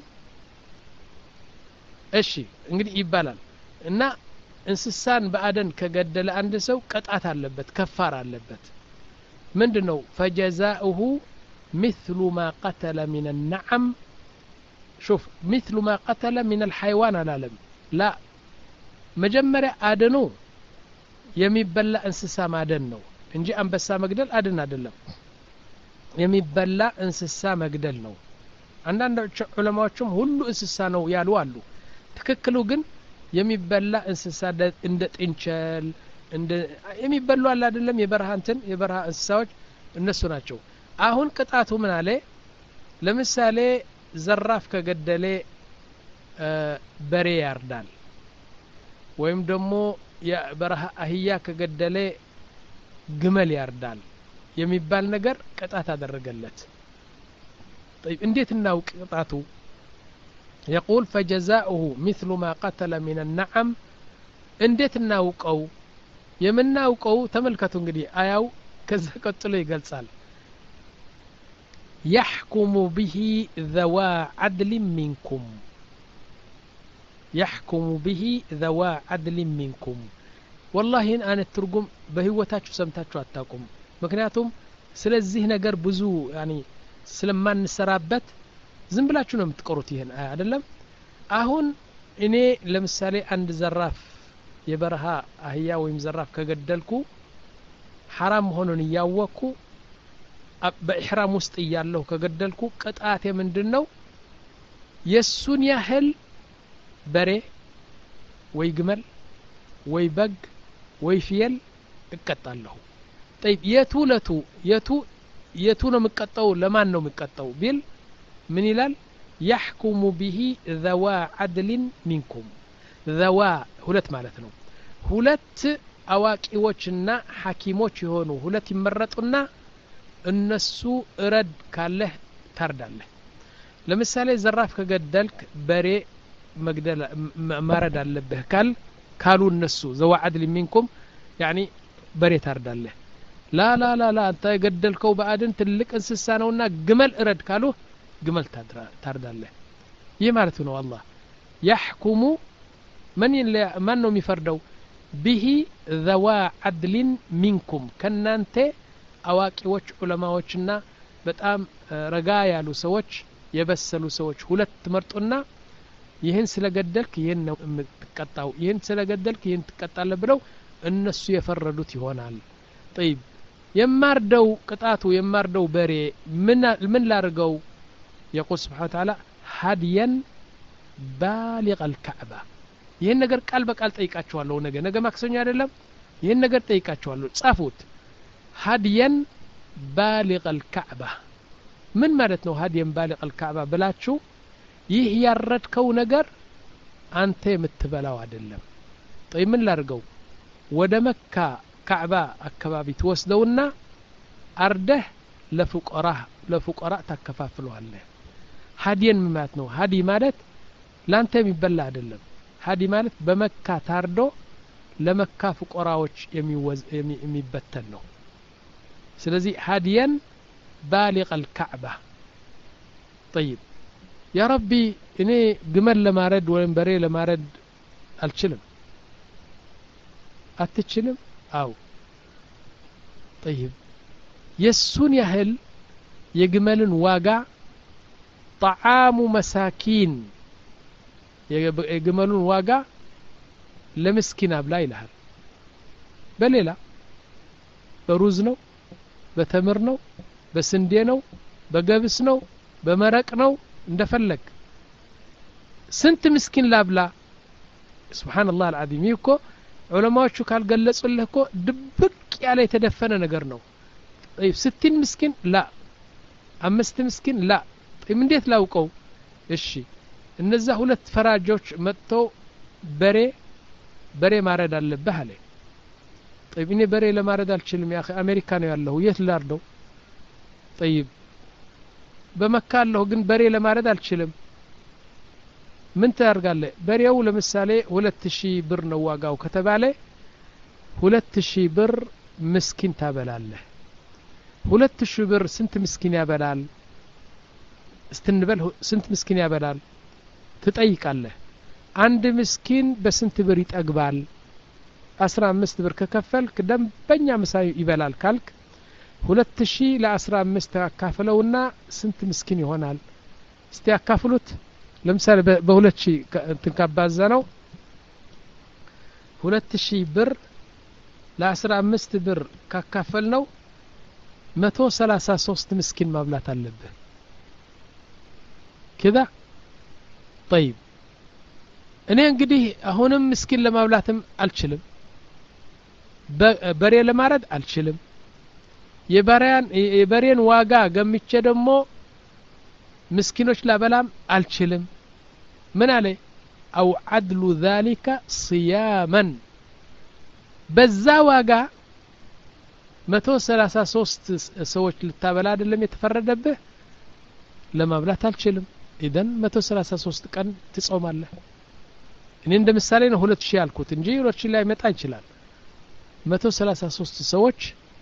እሺ እንግዲህ ይባላል እና እንስሳን በአደን ከገደለ አንድ ሰው ቅጣት አለበት ከፋር አለበት ምንድነው فجزاؤه مثل ما قتل من النعم شوف مثل ما قتل من الحيوان العالم لا مجمرة አደኑ የሚበላ እንስሳ ማደን ነው እንጂ አንበሳ መግደል አደን አይደለም የሚበላ እንስሳ መግደል ነው አንዳንድ ዑለማዎችም ሁሉ እንስሳ ነው ያሉ አሉ ትክክሉ ግን የሚበላ እንስሳ እንደ ጥንቸል እንደ የሚበሉ አለ አይደለም የበረሃ እንትን የበረሃ እንስሳዎች እነሱ ናቸው አሁን ቅጣቱ ምን አለ ለምሳሌ ዘራፍ ከገደለ በሬ ያርዳል ወይም ደግሞ የበረሃ አህያ ከገደለ ግመል ያርዳል የሚባል ነገር ቅጣት አደረገለት طيب እንዴት እናው ቅጣቱ يقول فجزاؤه مثل ما قتل من النعم እንዴት እናውቀው የምናውቀው ተመልከቱ እንግዲህ አያው ከዛ ቀጥሎ ይገልጻል يحكم به ذوى عدل منكم يحكم به ذوى عدل منكم والله انا الترجم በህይወታችሁ ሰምታችሁ አታውቁም ምክንያቱም ስለዚህ ነገር ብዙ يعني ስለማንሰራበት ዝም ብላችሁ ነው የምትቀሩት ይሄን አይደለም አሁን እኔ ለምሳሌ አንድ ዘራፍ የበረሃ አህያ ወይም ዘራፍ ከገደልኩ حرام ሆኖን ያወኩ በኢህራም ውስጥ ያለው ከገደልኩ ቅጣቴ ምንድነው የሱን ያህል በሬ ወይ ግመል ወይ በግ ወይ ፍየል እቀጣለሁ طيب የቱ ለቱ የቱ የቱ ነው መቀጣው ለማን ነው መቀጣው ቢል ምን ይላል يحكم به ذوى عدل منكم ذوى ሁለት ማለት ነው ሁለት አዋቂዎችና ሐኪሞች የሆኑ ሁለት ይመረጡና እነሱ እረድ ካለህ ታርዳለህ ለምሳሌ ዘራፍ ከገደልክ በሬ መግደል ማረድ አለብህ ካል ካሉ እነሱ ذوى عدل منكم يعني በሬ ታርዳለህ لا لا لا لا አንተ ገደልከው በአድን ትልቅ እንስሳ ነውና ግመል እረድ ካሉ ግመል ታርዳለህ ይህ ማለት ነው አላህ يحكم من من ነው የሚፈርደው به ذوى عدل منكم ከናንተ አዋቂዎች ዑለማዎችና በጣም ረጋ ያሉ ሰዎች የበሰሉ ሰዎች ሁለት መርጦና ይሄን ስለገደልክ ይሄን ነው የምትቀጣው ይሄን ስለገደልክ ይሄን ትቀጣለህ ብለው እነሱ የፈረዱት ይሆናል طيب የማርደው ቅጣቱ የማርደው በሬ ምን ምን ላርገው يقول سبحانه وتعالى هديا بالغ الكعبة ይሄን ነገር ቃል በቃል ጠይቃቸዋለሁ ነገ ነገ ማክሰኞ አይደለም ይሄን ነገር ጠይቃቸዋለሁ ጻፉት هديا بالغ الكعبة ምን ማለት ነው هديا بالغ الكعبة ብላችሁ ይህ ያረድከው ነገር አንተ የምትበላው አይደለም طيب ምን ላርገው ወደ መካ ካዕባ አካባቢ ተወስደውና አርደህ ለፉቀራ ለፉቀራ ተከፋፍለዋለህ ሀዲየን ማለት ነው ሀዲ ማለት ላንተ የሚበላ አይደለም ሀዲ ማለት በመካ ታርዶ ለመካ ፉቀራዎች የሚወዝ የሚበተን ነው ስለዚህ ሃዲያን بالغ الكعبة طيب يا ربي እኔ ግመል ለማረድ ወይም በሬ ለማረድ አልችልም አትችልም አው طيب የሱን ያህል የግመልን ዋጋ طعام مساكين የግመሉን ዋጋ ለምስኪን አብላ ይልሃል በሌላ በሩዝ ነው በተምር ነው በስንዴ ነው በገብስ ነው በመረቅ ነው እንደፈለግ ስንት ምስኪን ላብላ ሱብሃንአላህ አልዓዚም ይኮ ዑለማዎቹ ካልገለጹልህ እኮ ድብቅ ያለ የተደፈነ ነገር ነው طيب ستين ምስኪን ላ አምስት ምስኪን ላ طيب እንዴት ላውቀው እሺ እነዛ ሁለት ፈራጆች መጥተው በሬ በሬ ማረድ አለብህ አለ طيب እኔ በሬ ለማረድ አልችልም ያ አሜሪካ ነው ያለው የት ላርደው طيب በመካ አለሁ ግን በሬ ለማረድ አልችልም ምን ታርጋለህ በሬው ለምሳሌ ሁለት ሺህ ብር ነው ዋጋው ከተባለ ሁለት ሺህ ብር ምስኪን ታበላለህ ሁለት ሺህ ብር ስንት ምስኪን ያበላል እስትንበል ስንት ምስኪን ያበላል ትጠይቃለህ አንድ ምስኪን በስንት ብር ይጠግባል አስራ አምስት ብር ከከፈልክ ደንበኛ ምሳ ይበላል ካልክ ሁለት ሺህ ለአስራ አምስት አካፍለውና ስንት ምስኪን ይሆናል እስቲ ያካፍሉት ለምሳሌ በሁለት ሺህ እንትን ካባዛ ነው ሁለት ሺህ ብር ለአስራ አምስት ብር ካካፈል ነው መቶ ሰላሳ ሶስት ምስኪን ማብላት አለብህ كذا طيب እኔ እንግዲህ አሁንም ምስኪን ለማብላትም አልችልም በሬ ለማረድ አልችልም የበሬን የበሬን ዋጋ ገምቼ ደግሞ ምስኪኖች ላበላም አልችልም ምን አለ او عدل ذلك صياما በዛ ዋጋ መቶ ሰላሳ ሶስት ሰዎች ልታበላ አይደለም የተፈረደብህ ለማብላት አልችልም ኢደን መቶ ሰላሳ ሶስት ቀን ትጾማለህ እኔ እንደ ምሳሌ ነው ሁለት ሺህ ያልኩት እንጂ ሁለት ሺህ ላይ መጣ ይችላል መቶ ሰላሳ ሶስት ሰዎች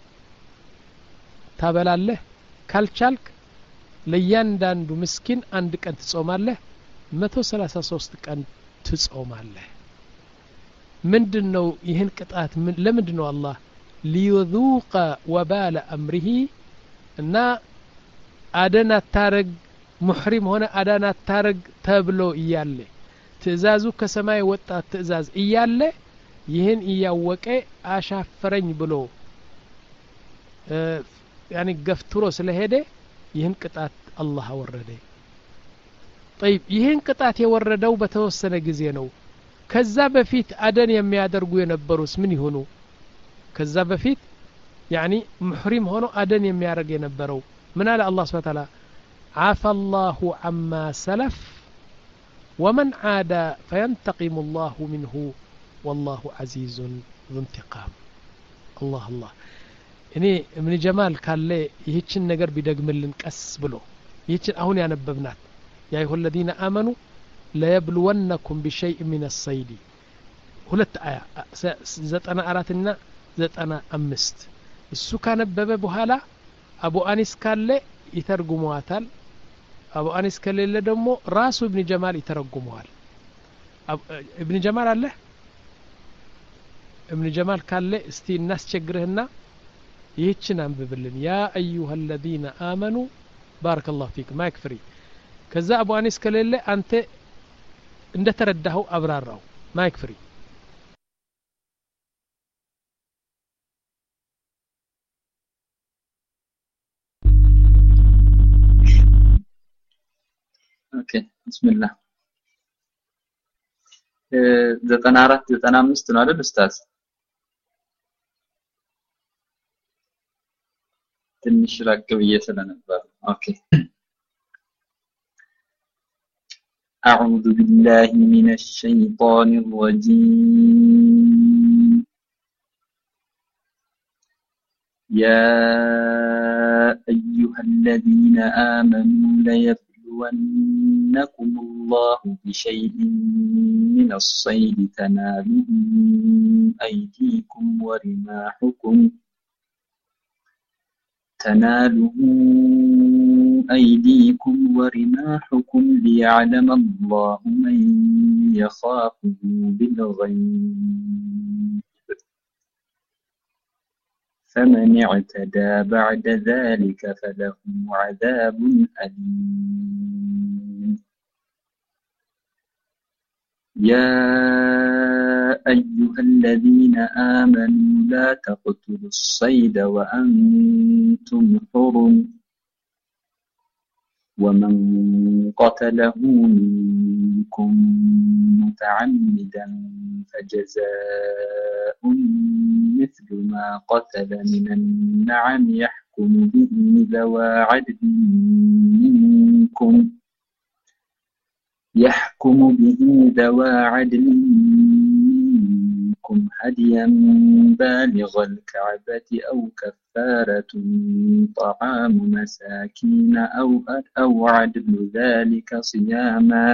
ታበላለህ ካልቻልክ ለያንዳንዱ ምስኪን አንድ ቀን ትጾማለህ መቶ ሰላሳ ሶስት ቀን ትጾማለህ ምንድነው ይህን ቅጣት ለምንድነው አላህ ليذوق وبال امره እና አደና ታረግ ሙህሪም ሆነ አዳና ታረግ ተብሎ እያለ ትእዛዙ ከሰማይ ወጣ ትእዛዝ እያለ ይህን እያወቀ አሻፈረኝ ብሎ يعني ገፍትሮ ስለሄደ ይህን ቅጣት አላህ አወረደ طيب ይህን ቅጣት የወረደው በተወሰነ ጊዜ ነው ከዛ በፊት አደን የሚያደርጉ የነበሩስ ምን ይሆኑ ከዛ በፊት يعني محرم ሆኖ አደን የሚያደርግ የነበረው ምን አለ አላህ Subhanahu Wa Ta'ala عفى الله عما سلف ومن عاد فينتقم الله منه والله عزيز ذو انتقام الله الله እኔ ምን ጀማል ካለ ይህችን ነገር ቢደግምልን ቀስ ብሎ ይህችን አሁን ያነበብናት ያ አዩሀ الذين آمنوا لا يبلونكم بشيء من الصيد ሁለት አያ ዘጠና አራት እና ዘጠና አምስት እሱ ካነበበ በኋላ አቡ አኒስ ካለ ይተርጉመዋታል አቡ አኒስ ከሌለ ደግሞ ራሱ ኢብኑ ጀማል ይተረጉመዋል ኢብኑ ጀማል አለ ኢብኑ ጀማል ካለ እስቲ እናስቸግርህና ይህችን አንብብልን ያ አዩሀ الذين آمنوا بارك الله فيك ما يكفري ከዛ አቡ አኒስ ከሌለ አንተ እንደተረዳኸው አብራራው ما يكفري اوكي بسم الله ዘጠና አራት ዘጠና አምስት ነው አይደል ኡስታዝ ትንሽ ራቅ ብዬ ስለነበር ኦኬ أعوذ بالله من الشيطان الرجيم يا أيها الذين آمنوا ليبلونكم الله بشيء من الصيد تناله أيديكم ورماحكم تناله أيديكم ورماحكم ليعلم الله من يخافه بالغيب فمن اعتدى بعد ذلك فله عذاب أليم يا أيها الذين آمنوا لا تقتلوا الصيد وأنتم حرم ومن قتله منكم متعمدا فجزاء مثل ما قتل من النعم يحكم به ذوى عدل منكم يحكم به ذوى عدل منكم هديا بالغ الكعبة أو كفارة طعام مساكين أو أو عدل ذلك صياما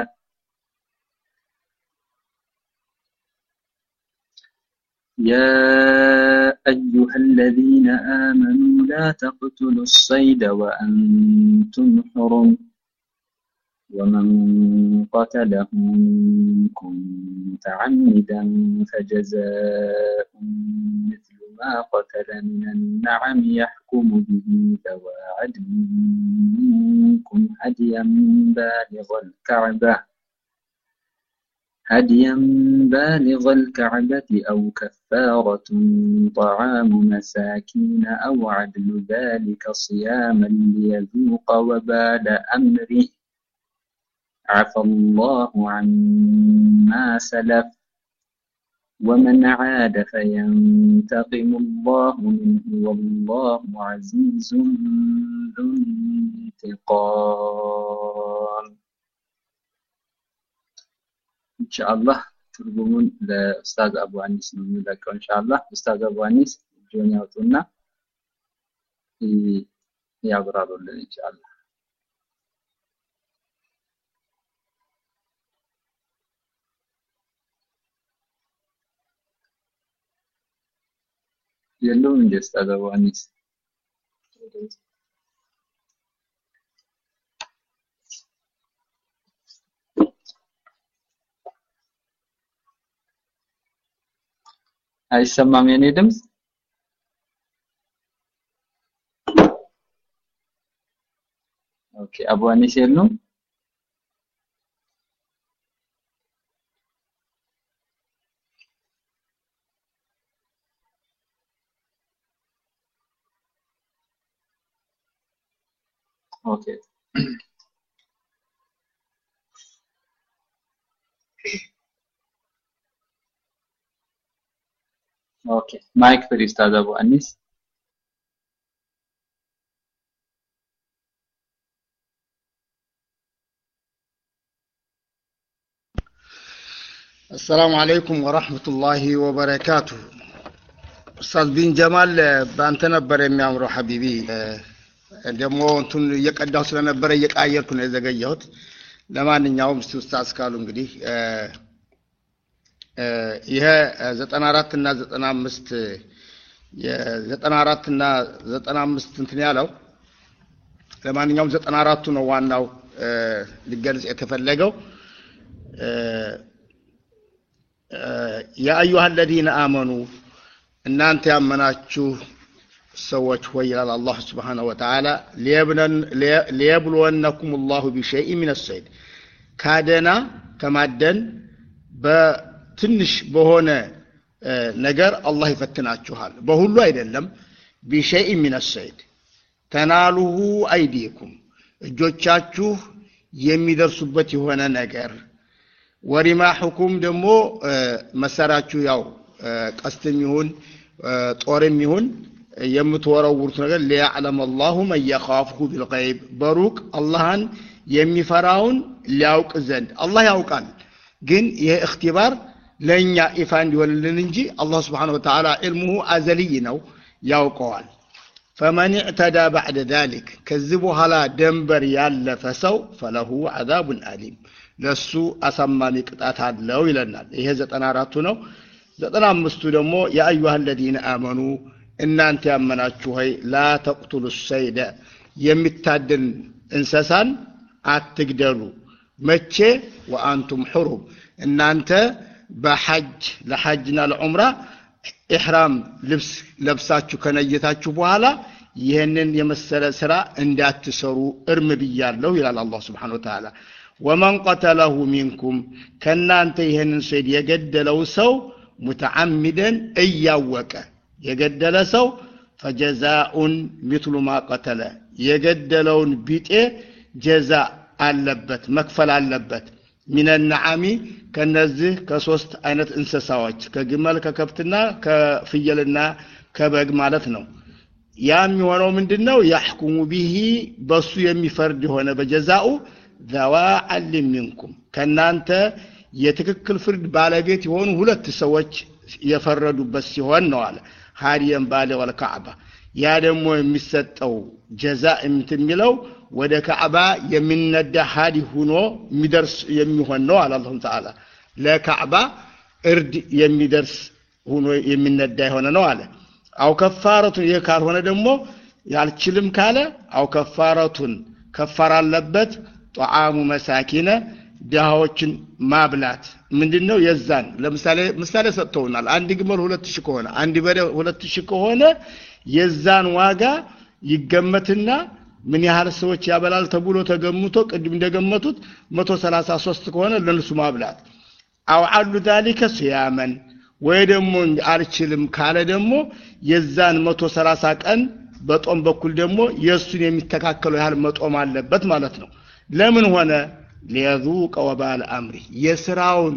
يا أيها الذين آمنوا لا تقتلوا الصيد وأنتم حرم ومن قتله منكم متعمدا فجزاء مثل ما قتل من النعم يحكم به ذوى عدل منكم هديا بالغ الكعبة هديا بالغ الكعبة أو كفارة طعام مساكين أو عدل ذلك صياما ليذوق وبال أمره عفى الله عما سلف ومن عاد فينتقم الله منه والله عزيز ذو انتقام إن شاء الله ترجمون لأستاذ أبو أنيس نملك إن شاء الله أستاذ أبو أنيس جوني أوتونا يعبروا لنا إن شاء الله يلون እንጂ ኡስታዝ አቡ አኒስ አይሰማም የኔ ድምጽ ኦኬ አቡ አኒስ የሉም Okay. Okay. Mic for Ustaz Abu Anis. السلام عليكم ورحمة الله وبركاته. أستاذ بن جمال بأنت نبر የሚያምሩ ሐቢቢ ደሞ እንትን እየቀዳው ስለነበረ እየቃየርኩ ነው የዘገየሁት ለማንኛውም እስቲ ኡስታዝ ካሉ እንግዲህ ይሄ ዘጠና አራት እና ዘጠና አምስት የ ዘጠና አራት እና ዘጠና አምስት እንትን ያለው ለማንኛውም ዘጠና አራት ነው ዋናው ሊገልጽ የተፈለገው ያ አዩሃ الذين آمنوا እናንተ ያመናችሁ ሰዎች ሆይ ይላል አላህ Subhanahu Wa Ta'ala ሊየብለን ሊየብሉወነኩም الله بشيء من الصيد ካደና ከማደን በትንሽ በሆነ ነገር አላህ ይፈትናችኋል በሁሉ አይደለም بشيء من الصيد ተናሉሁ አይዲኩም እጆቻችሁ የሚደርሱበት የሆነ ነገር ወሪማሁኩም ደሞ መሰራችሁ ያው ቀስትም ይሁን ጦርም ይሁን የምትወረውሩት ነገር ሊያዕለም الله من يخافه بالغيب በሩቅ አላህን የሚፈራውን ሊያውቅ ዘንድ አላህ ያውቃል ግን ይሄ اختبار ለኛ ይፋ እንዲሆንልን እንጂ አላህ Subhanahu Wa Ta'ala علمه ازلي ነው ያውቀዋል فمن اعتدى بعد ذلك كذب على دنبر ያለፈ ሰው فله عذاب أليم ለሱ አሳማሚ ቅጣት አለው ይለናል ይሄ ዘጠና አራት ነው ዘጠና አምስት ደግሞ ያ አዩሃ الذين آمنوا እናንተ ያመናችሁ ሆይ ላ ተቅቱሉ ሰይደ የሚታደን እንስሳን አትግደሉ መቼ ወአንቱም ሁሩም እናንተ በሐጅ ለሐጅና ለዑምራ ኢህራም ልብስ ለብሳችሁ ከነየታችሁ በኋላ ይሄንን የመሰለ ስራ እንዳትሰሩ እርም ብያለሁ ይላል አላህ Subhanahu Wa Ta'ala ومن قتله منكم ከናንተ ይሄንን ሰይድ የገደለው ሰው متعمدا እያወቀ የገደለ ሰው فجزاء مثل ما قتل የገደለውን ቢጤ ጀዛ አለበት መክፈል አለበት من النعم ከነዚህ ከሶስት አይነት እንስሳዎች ከግመል ከከብትና ከፍየልና ከበግ ማለት ነው ያም የሆነው ምንድነው يحكم به በሱ የሚፈርድ ሆነ በጀዛኡ ذوا علم منكم ከናንተ የትክክል ፍርድ ባለቤት የሆኑ ሁለት ሰዎች የፈረዱበት ሲሆን ነው አለ ሃዲየን ባለ ወልካዕባ ያ ደግሞ የሚሰጠው ጀዛ እንትሚለው ወደ ካዕባ የሚነዳ ሃዲ ሆኖ የሚደርስ የሚሆን ነው አለ አላህ ተዓላ ለካዕባ እርድ የሚደርስ ሆኖ የሚነዳ የሆነ ነው አለ አው ከፋረቱ የካር ሆነ ደግሞ ያልችልም ካለ አው ከፋረቱን ከፋራ አለበት ጧዓሙ መሳኪነ ዳዎችን ማብላት ምንድነው የዛን ለምሳሌ ምሳሌ ሰጥተውናል አንድ ግመል ሁለት ሺህ ከሆነ አንድ በሬ ሁለት ሺህ ከሆነ የዛን ዋጋ ይገመትና ምን ያህል ሰዎች ያበላል ተብሎ ተገምቶ ቅድም እንደገመቱት መቶ ሰላሳ ሶስት ከሆነ ለነሱ ማብላት አው አሉ ذلك ሲያመን ወይ ደግሞ አልችልም ካለ ደግሞ የዛን መቶ ሰላሳ ቀን በጦም በኩል ደግሞ የሱን የሚተካከለው ያህል መጦም አለበት ማለት ነው ለምን ሆነ ليذوق وبال امره የስራውን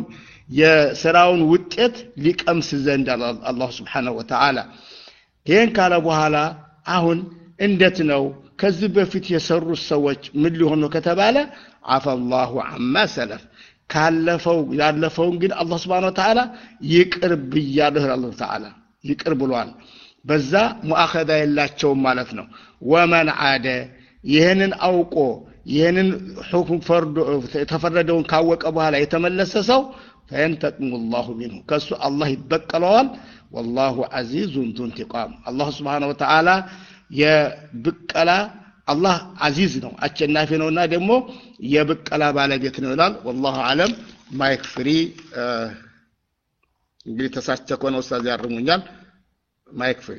የስራውን ውጤት ሊቀምስ ዘንድ አላህ Subhanahu Wa Ta'ala ይሄን ካለ በኋላ አሁን እንዴት ነው ከዚህ በፊት የሰሩ ሰዎች ምን ሊሆኑ ከተባለ አፈላሁ አማ ሰለፍ ካለፈው ያለፈው ግን አላህ Subhanahu Wa Ta'ala ይቅርብ ይያለህ አላህ Ta'ala ይቅር ብሏል በዛ ሙአኸዳ የላቸው ማለት ነው ወመን አደ ይሄንን አውቆ ይሄንን ሁክም ፈርዶ ተፈረደውን ካወቀ በኋላ የተመለሰ ሰው فينتقم الله منه ከሱ አላህ ይበቀለዋል والله عزيز ذو انتقام الله Subhanahu Wa Ta'ala የብቀላ አላህ አዚዝ ነው አቸናፊ ነውና ደግሞ የብቀላ ባለቤት ነው ይላል والله አለም ማይክ ፍሪ እንግዲህ ተሳስተኮ ነው ኡስታዝ ያርሙኛል ማይክ ፍሪ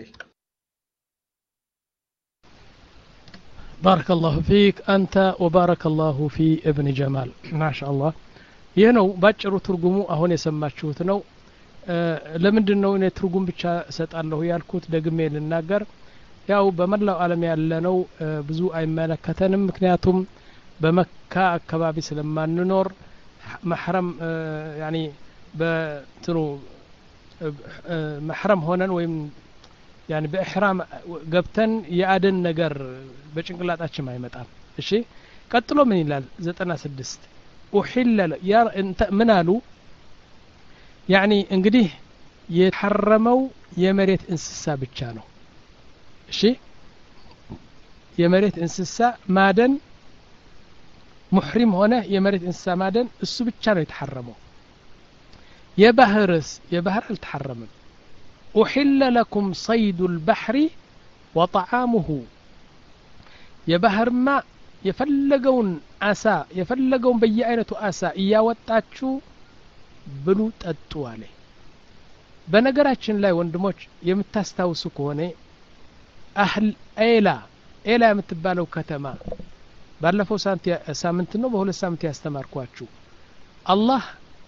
بارك الله فيك أنت وبارك الله في ابن جمال ما شاء الله ينو باچሩ ትርጉሙ አሁን የሰማችሁት ነው ለምንድነው እኔ ትርጉም ብቻ ሰጣለሁ ያልኩት ደግሜ ልናገር ያው በመላው ዓለም ያለነው ብዙ አይመለከተንም ምክንያቱም በመካ አካባቢ ስለማንኖር محرم يعني በትሩ محرم ሆነን ወይም يعني بإحرام قبتن يعدن نجر بچنقلاطاچم አይመጣም እሺ ቀጥሎ ምን ይላል ዘጠና ስድስት وحلل يا انت منالو يعني እንግዲህ የተሐረመው የመሬት እንስሳ ብቻ ነው እሺ የመሬት እንስሳ ማደን محرم ሆነ የመሬት እንስሳ ማደን እሱ ብቻ ነው የተሐረመው የባህርስ የባህር አልተሐረመም أحل لكم صيد البحر وطعامه የባህር ማ የፈለገውን አሳ የፈለገውን በየአይነቱ አሳ እያወጣችሁ ብሉ ጠጡ አለ በነገራችን ላይ ወንድሞች የምታስታውሱ ከሆነ አህል ኤላ ኤላ የምትባለው ከተማ ባለፈው ሳምንት ነው በሁለት ሳምንት ያስተማርኳችሁ አላህ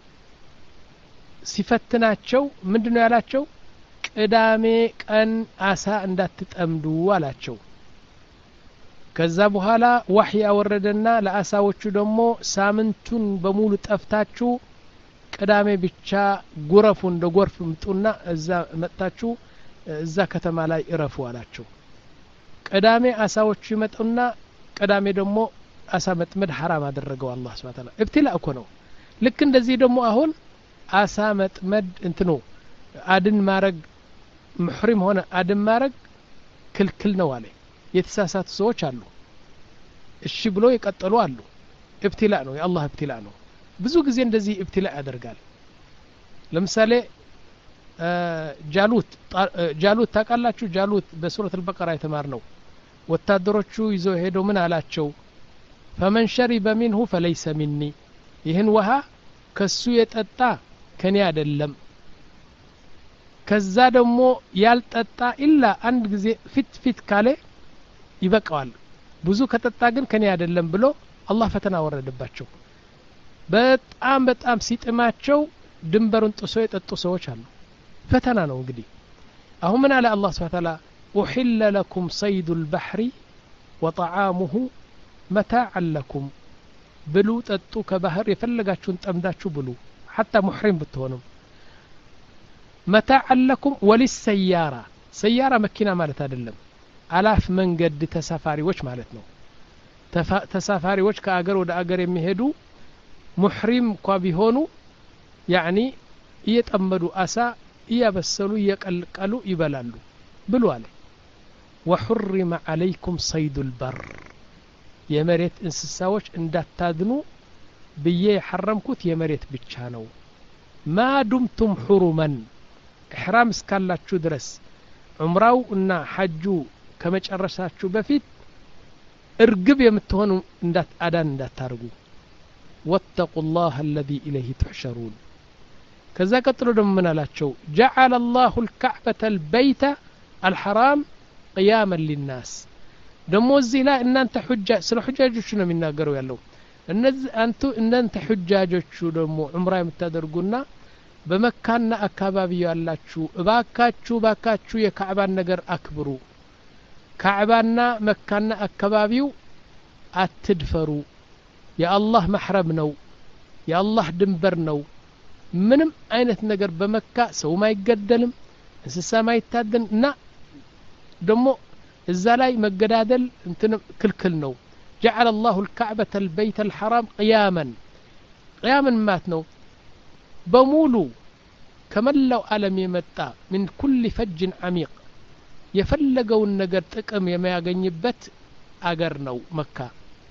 ሲፈትናቸው ምንድነው ያላቸው ቅዳሜ ቀን አሳ እንዳትጠምዱ አላቸው ከዛ በኋላ ወህይ አወረደና ለአሳዎቹ ደግሞ ሳምንቱን በሙሉ ጠፍታችሁ ቅዳሜ ብቻ ጎረፉ እንደ ጎርፍ ምጡና እዛ መጣችሁ እዛ ከተማ ላይ እረፉ አላቸው ቅዳሜ አሳዎቹ ይመጡና ቅዳሜ ደግሞ አሳ መጥመድ حرام አደረገው አላህ Subhanahu Wa Ta'ala ኢብቲላ እኮ ነው ልክ እንደዚህ ደግሞ አሁን አሳ መጥመድ እንትኑ አድን ማረግ محرم ሆነ አድን ማረግ ክልክል ነው አለ የተሳሳቱ ሰዎች አሉ እሺ ብሎ ይቀጥሉ አሉ ኢብቲላ ነው የአላህ ኢብቲላ ነው ብዙ ጊዜ እንደዚህ ኢብቲላ ያደርጋል ለምሳሌ ጃሉት ጃሉት ታውቃላችሁ ጃሉት በሱረት አልበቀራ የተማርነው ወታደሮቹ ይዘው ሄደው ምን አላቸው فمن شرب منه فليس مني ይህን ውሃ ከሱ የጠጣ ከኔ አይደለም ከዛ ደግሞ ያልጠጣ ኢላ አንድ ጊዜ ፊት ፊት ካለ ይበቃዋል ብዙ ከጠጣ ግን ከኔ አይደለም ብሎ አላህ ፈተና ወረደባቸው በጣም በጣም ሲጥማቸው ድንበሩን ጥሶ የጠጡ ሰዎች አሉ ፈተና ነው እንግዲህ አሁን ምን አለ አላህ Subhanahu Wa Ta'ala أحل لكم صيد البحر وطعامه متاعا لكم ብሉ ጠጡ ከባህር የፈለጋችሁን ጠምዳችሁ ብሉ حتى محرم ብትሆኑ متاعا لكم وللسيارة سيارة መኪና ማለት አይደለም አላፍ መንገድ ተሳፋሪዎች ማለት ነው ተሳፋሪዎች ከአገር ወደ አገር የሚሄዱ محرم እንኳ ቢሆኑ يعني እየጠመዱ አሳ እያበሰሉ እየቀልቀሉ ይበላሉ ብሉ አለ وحرم عليكم صيد البر የመሬት እንስሳዎች እንዳታድኑ ብዬ حرمኩት የመሬት ብቻ ነው ما دمتم حرما احرام እስካላችሁ ድረስ ዑምራው እና ሐጁ ከመጨረሳችሁ በፊት እርግብ የምትሆኑ እንዳት አዳን እንዳታርጉ واتقوا الله الذي إليه تحشرون ከዛ ቀጥሎ ደግሞ ምን አላቸው جعل الله الكعبة البيت الحرام قياما للناس ደግሞ እዚህ ላይ እናንተ ሁጃ ስለ ሁጃጆች ነው የሚናገረው ያለው እነዚህ አንቱ እናንተ ሁጃጆች ደግሞ ዑምራ የምታደርጉና በመካና አካባቢው ያላችሁ እባካችሁ ባካችሁ የካዕባን ነገር አክብሩ ካዕባና መካና አካባቢው አትድፈሩ የአላህ መሕረም ነው የአላህ ድንበር ነው ምንም አይነት ነገር በመካ ሰው ማይገደልም እንስሳ ማይታደንና ደሞ እዛ ላይ መገዳደል እንትን ክልክል ነው جعل الله الكعبة البيت الحرام قياما قياما مات ነው በሙሉ ከመላው ዓለም የመጣ من كل فج عميق የፈለገውን ነገር ጥቅም የሚያገኝበት አገር ነው መካ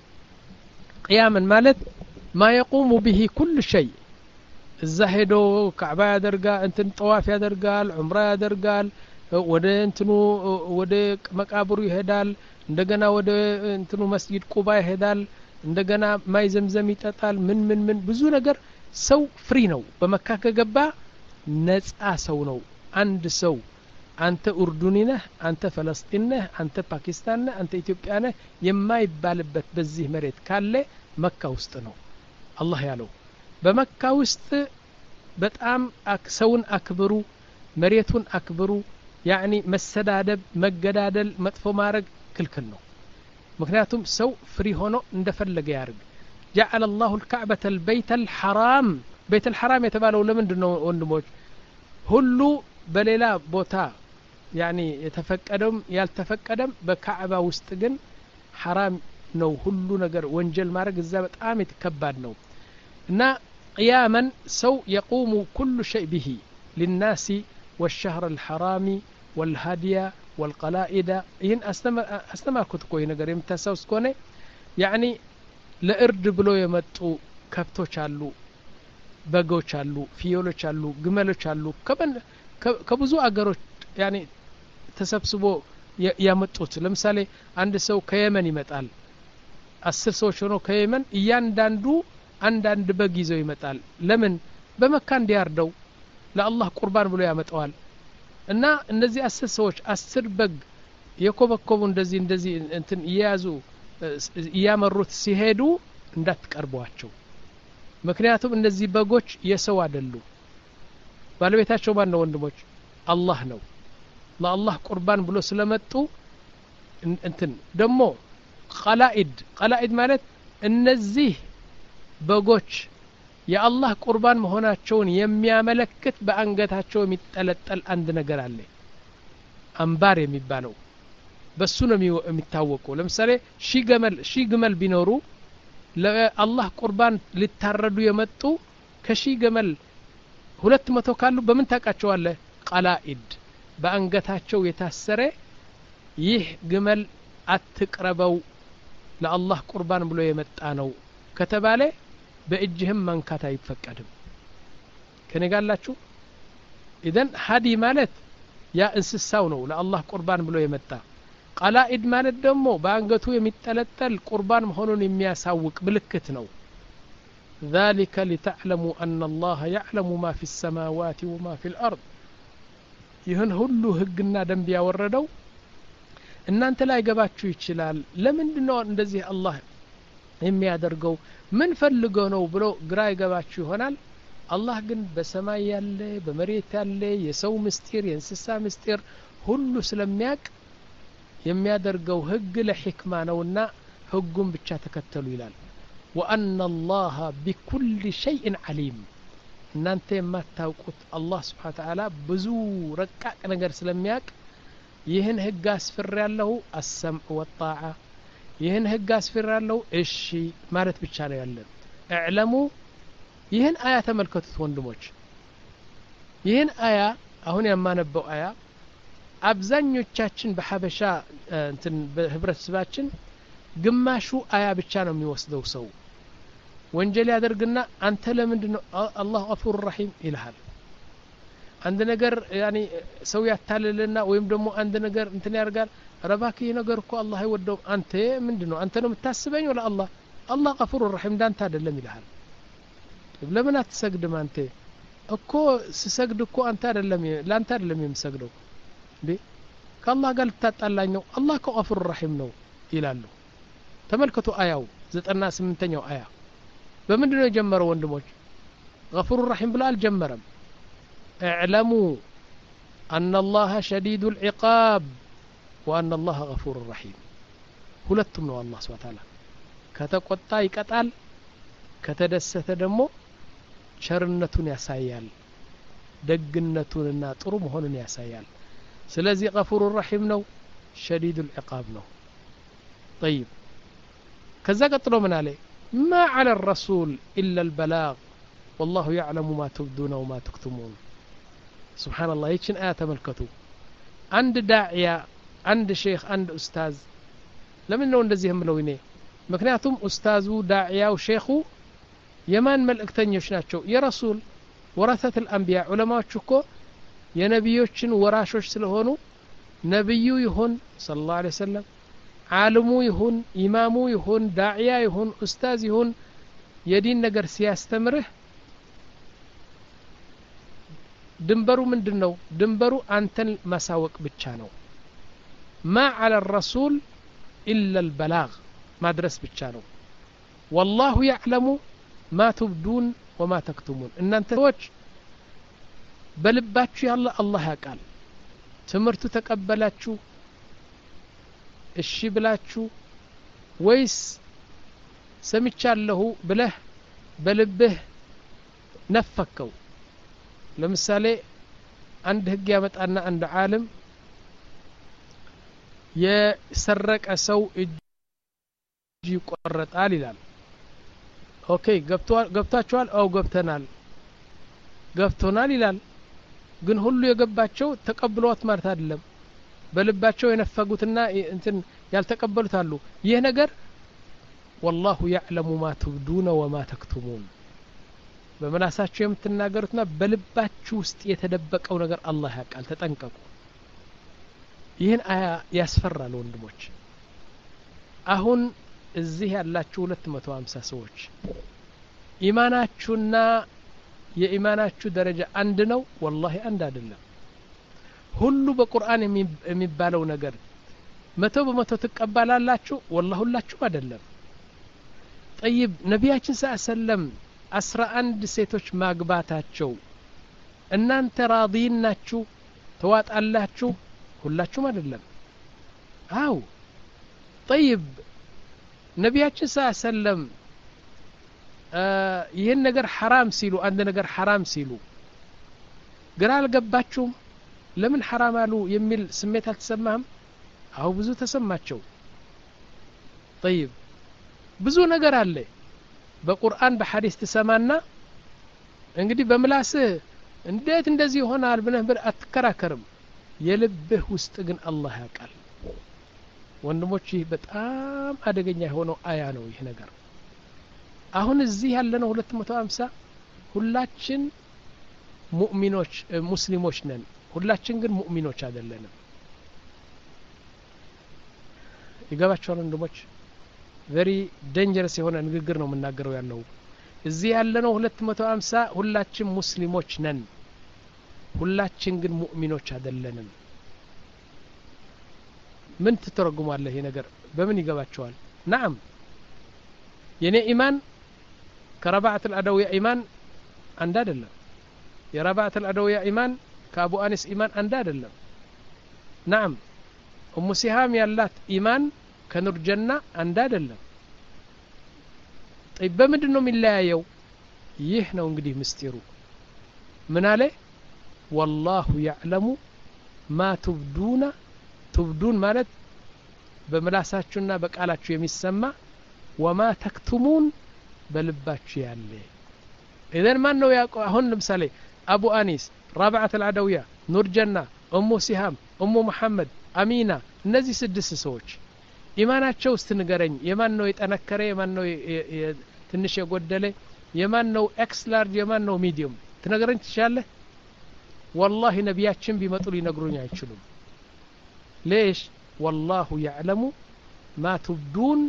قياما ማለት ما يقوم به كل شيء እዛ ሄዶ ካዕባ ያደርጋል እንትን ጠዋፍ ያደርጋል ዑምራ ያደርጋል ወደ እንትኑ ወደ መቃብሩ ይሄዳል እንደገና ወደ እንትኑ መስጊድ ቁባ ይሄዳል እንደገና ማይ ዘምዘም ይጠጣል ምን ምን ምን ብዙ ነገር ሰው ፍሪ ነው በመካ ከገባ ነፃ ሰው ነው አንድ ሰው አንተ ኡርዱኒ ነህ አንተ ፍልስጤም ነህ አንተ ፓኪስታን ነህ አንተ ኢትዮጵያ ነህ የማይባልበት በዚህ መሬት ካለ መካ ውስጥ ነው አላህ ያለው በመካ ውስጥ በጣም ሰውን አክብሩ መሬቱን አክብሩ ያኒ መሰዳደብ መገዳደል መጥፎ ማረግ ክልክል ነው ምክንያቱም ሰው ፍሪ ሆኖ እንደፈለገ ያርግ جعل الله الكعبة البيت الحرام بيت الحرام የተባለው ለምንድነው ወንድሞች ሁሉ በሌላ ቦታ ያኒ የተፈቀደም ያልተፈቀደም በካዕባ ውስጥ ግን حرام ነው ሁሉ ነገር ወንጀል ማረግ እዛ በጣም የተከባድ ነው እና قياما سو يقوم كل شيء به للناس والشهر الحرام والهدي والقلائد ين استمر استمر كتكوي ነገር የምታሳውስ ከሆነ يعني ለእርድ ብሎ የመጡ ከብቶች አሉ በጎች አሉ ፍየሎች አሉ ግመሎች አሉ ከብዙ አገሮች يعني ተሰብስቦ ያመጡት ለምሳሌ አንድ ሰው ከየመን ይመጣል አስር ሰዎች ሆኖ ከየመን እያንዳንዱ አንድ አንድ በግ ይዘው ይመጣል ለምን በመካ እንዲያርደው ለአላህ ቁርባን ብሎ ያመጣዋል እና እነዚህ አስር ሰዎች አስር በግ የኮበኮቡ እንደዚህ እንደዚህ እንትን ይያዙ ያመሩት ሲሄዱ እንዳትቀርቧቸው ምክንያቱም እነዚህ በጎች የሰው አይደሉ ባለቤታቸው ማን ነው ወንድሞች አላህ ነው ለአላህ ቁርባን ብሎ ስለመጡ እንትን ደሞ ቀላኢድ ቀላኢድ ማለት እነዚህ በጎች የአላህ ቁርባን መሆናቸውን የሚያመለክት በአንገታቸው የሚጠለጠል አንድ ነገር አለ አንባር የሚባለው በሱ ነው የሚታወቀው ለምሳሌ ሺ ገመል ሺ ገመል ቢኖሩ ለአላህ ቁርባን ሊታረዱ የመጡ ከሺ ገመል ሁለት መቶ ካሉ በምን ታቃቸዋለህ ቀላኢድ በአንገታቸው የታሰረ ይህ ግመል አትቅረበው ለአላህ ቁርባን ብሎ የመጣ ነው ከተባለ በእጅህም መንካት አይፈቀድም ከነጋላችሁ ኢዘን ሀዲ ማለት ያ እንስሳው ነው ለአላህ ቁርባን ብሎ የመጣ ቀላኢድ ማለት ደግሞ በአንገቱ የሚጠለጠል ቁርባን መሆኑን የሚያሳውቅ ምልክት ነው ذلك لتعلموا أن الله يعلم ما في السماوات وما في الأرض ይህን ሁሉ ህግና ደንብ ያወረደው እናንተ ላይ ገባችሁ ይችላል ለምንድነው እንደዚህ አላህ የሚያደርገው ምን ፈልጎ ነው ብሎ ግራ ይገባችሁ ይሆናል አላህ ግን በሰማይ ያለ በመሬት ያለ የሰው ምስጢር የእንስሳ ምስጢር ሁሉ ስለሚያቅ የሚያደርገው ህግ ለህክማ ነውና ህጉን ብቻ ተከተሉ ይላል وأن الله بكل شيء عليم እናንተ የማታውቁት አላህ Subhanahu Wa Ta'ala ብዙ ረቃቅ ነገር ስለሚያቅ ይህን ህግ አስፈር ያለው السمع والطاعة ይህን ህግ አስፈር ያለው እሺ ማለት ብቻ ነው ያለን اعلموا ይህን አያ ተመልከቱት ወንድሞች ይህን አያ አሁን የማነበው አያ አብዛኞቻችን በሐበሻ እንትን በህብረተሰባችን ግማሹ አያ ብቻ ነው የሚወስደው ሰው ወንጀል ያደርግና አንተ ለምንድነው አላህ ገፉር ረሂም ይልሃል አንድ ነገር ያኒ ሰው ያታለልና ወይም ደግሞ አንድ ነገር እንትን ያርጋል ረባኪ ነገር እኮ አላህ ይወደው አንተ ምንድነው አንተ ነው የምታስበኝ ወላ አላህ አላህ ገፉር ረሂም ዳንተ አይደለም ይልሃል ለምን አትሰግድም አንተ እኮ ስሰግድ እኮ አንተ አይደለም ላንተ አይደለም የምሰግደው እንዴ ከአላህ ጋር ልታጣላኝ ነው አላህ እኮ ገፉር ረሂም ነው ይላሉ ተመልከቱ አያው ዘጠና ስምንተኛው አያ በምንድነው የጀመረው ወንድሞች ገፉር ረሂም ብሎ አልጀመረም اعلموا أن الله شديد العقاب وأن الله غفور رحيم ሁለቱም ነው አላህ Subhanahu Wa Ta'ala ከተቆጣ ይቀጣል ከተደሰተ ደግሞ ቸርነቱን ያሳያል ደግነቱንና ጥሩ መሆኑን ያሳያል ስለዚህ ገፉር ረሂም ነው شديد العقاب ነው طيب ከዛ ቀጥሎ ምን አለ ما على الرسول إلا البلاغ والله يعلم ما تبدون وما تكتمون سبحان الله ይችን አያ ተመልከቱ አንድ ዳዒያ አንድ ሼክ አንድ ኡስታዝ ለምን ነው እንደዚህ የምለው እኔ ምክንያቱም ኡስታዙ ዳዒያው ሼኹ የማን መልእክተኞች ናቸው የረሱል ወራሰት الانبياء ዑለማዎች እኮ የነብዮችን ወራሾች ስለሆኑ ነብዩ ይሁን ሰለላሁ ዐለይሂ ወሰለም ዓለሙ ይሁን ኢማሙ ይሁን ዳዒያ ይሁን ኡስታዝ ይሁን የዲን ነገር ሲያስተምርህ ድንበሩ ምንድነው ድንበሩ አንተን ማሳወቅ ብቻ ነው ما على الرسول إلا البلاغ ማድረስ ብቻ ነው والله يعلم ما تبدون وما تكتمون እናንተ ሰዎች በልባችሁ ያለ አላህ ያውቃል ትምርቱ ተቀበላችሁ እሺ ብላችሁ ወይስ ሰምቻለሁ ብለህ በልብህ ነፈከው ለምሳሌ አንድ ህግ ያመጣና አንድ ዓለም የሰረቀ ሰው እጅ ይቆረጣል ይላል ኦኬ ገብቷል ገብታችኋል አው ገብተናል ገብቶናል ይላል ግን ሁሉ የገባቸው ተቀብሏት ማለት አይደለም በልባቸው የነፈጉትና እንትን ያልተቀበሉት አሉ ይሄ ነገር والله يعلم ما تبدون وما تكتمون በመላሳችሁ የምትናገሩትና በልባችሁ ውስጥ የተደበቀው ነገር አላህ ያውቃል ተጠንቀቁ ይሄን አያ ያስፈራል ወንድሞች አሁን እዚህ ያላችሁ ሁለት መቶ ሃምሳ ሰዎች ኢማናችሁና የኢማናችሁ ደረጃ አንድ ነው والله አንድ አይደለም ሁሉ በቁርአን የሚባለው ነገር መቶ በመቶ ተቀበላላችሁ والله ሁላችሁ አይደለም طيب ነብያችን ሰለላሁ ዐለይሂ ወሰለም አስራ አንድ ሴቶች ማግባታቸው እናንተ ራዲን ናችሁ ተዋጣላችሁ ሁላችሁም አይደለም አው طيب ነብያችን ሰለላሁ ዐለይሂ ወሰለም ይሄን ነገር حرام ሲሉ አንድ ነገር حرام ሲሉ ግራ አልገባችሁም ለምን حرام አሉ የሚል ስሜት አልተሰማህም አው ብዙ ተሰማቸው طيب ብዙ ነገር አለ በቁርአን በሐዲስ ተሰማና እንግዲህ በምላስህ እንዴት እንደዚህ ይሆናል ብለህ አትከራከርም የልብህ ውስጥ ግን አላህ ያውቃል ወንድሞች ይህ በጣም አደገኛ የሆነው አያ ነው ይሄ ነገር አሁን እዚህ ያለነው ሁለት መቶ ሃምሳ ሁላችን ሙእሚኖች ሙስሊሞች ነን ሁላችን ግን ሙእሚኖች አይደለንም ይገባችኋል ወንድሞች very dangerous የሆነ ንግግር ነው የምናገረው ያለው እዚህ ያለነው ሁለት መቶ ሃምሳ ሁላችን ሙስሊሞች ነን ሁላችን ግን ሙእሚኖች አይደለንም ምን ትተረጉማለህ ይሄ ነገር በምን ይገባችኋል نعم የኔ ኢማን ከረባዓት الأدوية ኢማን አንድ አይደለም የረባዓት الأدوية ኢማን ከአቡ አኒስ ኢማን አንድ አይደለም نعم ኡሙ ሲሃም ያላት ኢማን ከኑር ጀና አንድ አይደለም طيب በምንድን ነው የሚለያየው ይህ ነው እንግዲህ ምስጢሩ ምን አለ والله يعلم ما تبدون تبدون ማለት በመላሳችሁና በቃላችሁ የሚሰማ وما تكتمون በልባችሁ ያለ اذا ማን ነው ያውቀው አሁን ለምሳሌ አቡ አኒስ ረባዓት العدوية ኑር ጀና ኡሙ ሲሃም ኡሙ መሐመድ አሚና እነዚህ ስድስት ሰዎች ኢማናቸው ስትንገረኝ የማን ነው የጠነከረ የማን ነው ትንሽ የጎደለ የማን ነው ኤክስ ላርጅ የማን ነው ሚዲየም ትነገረኝ ትችላለህ والله ነቢያችን ቢመጡ ሊነግሩኝ አይችሉም ليش والله يعلم ما تبدون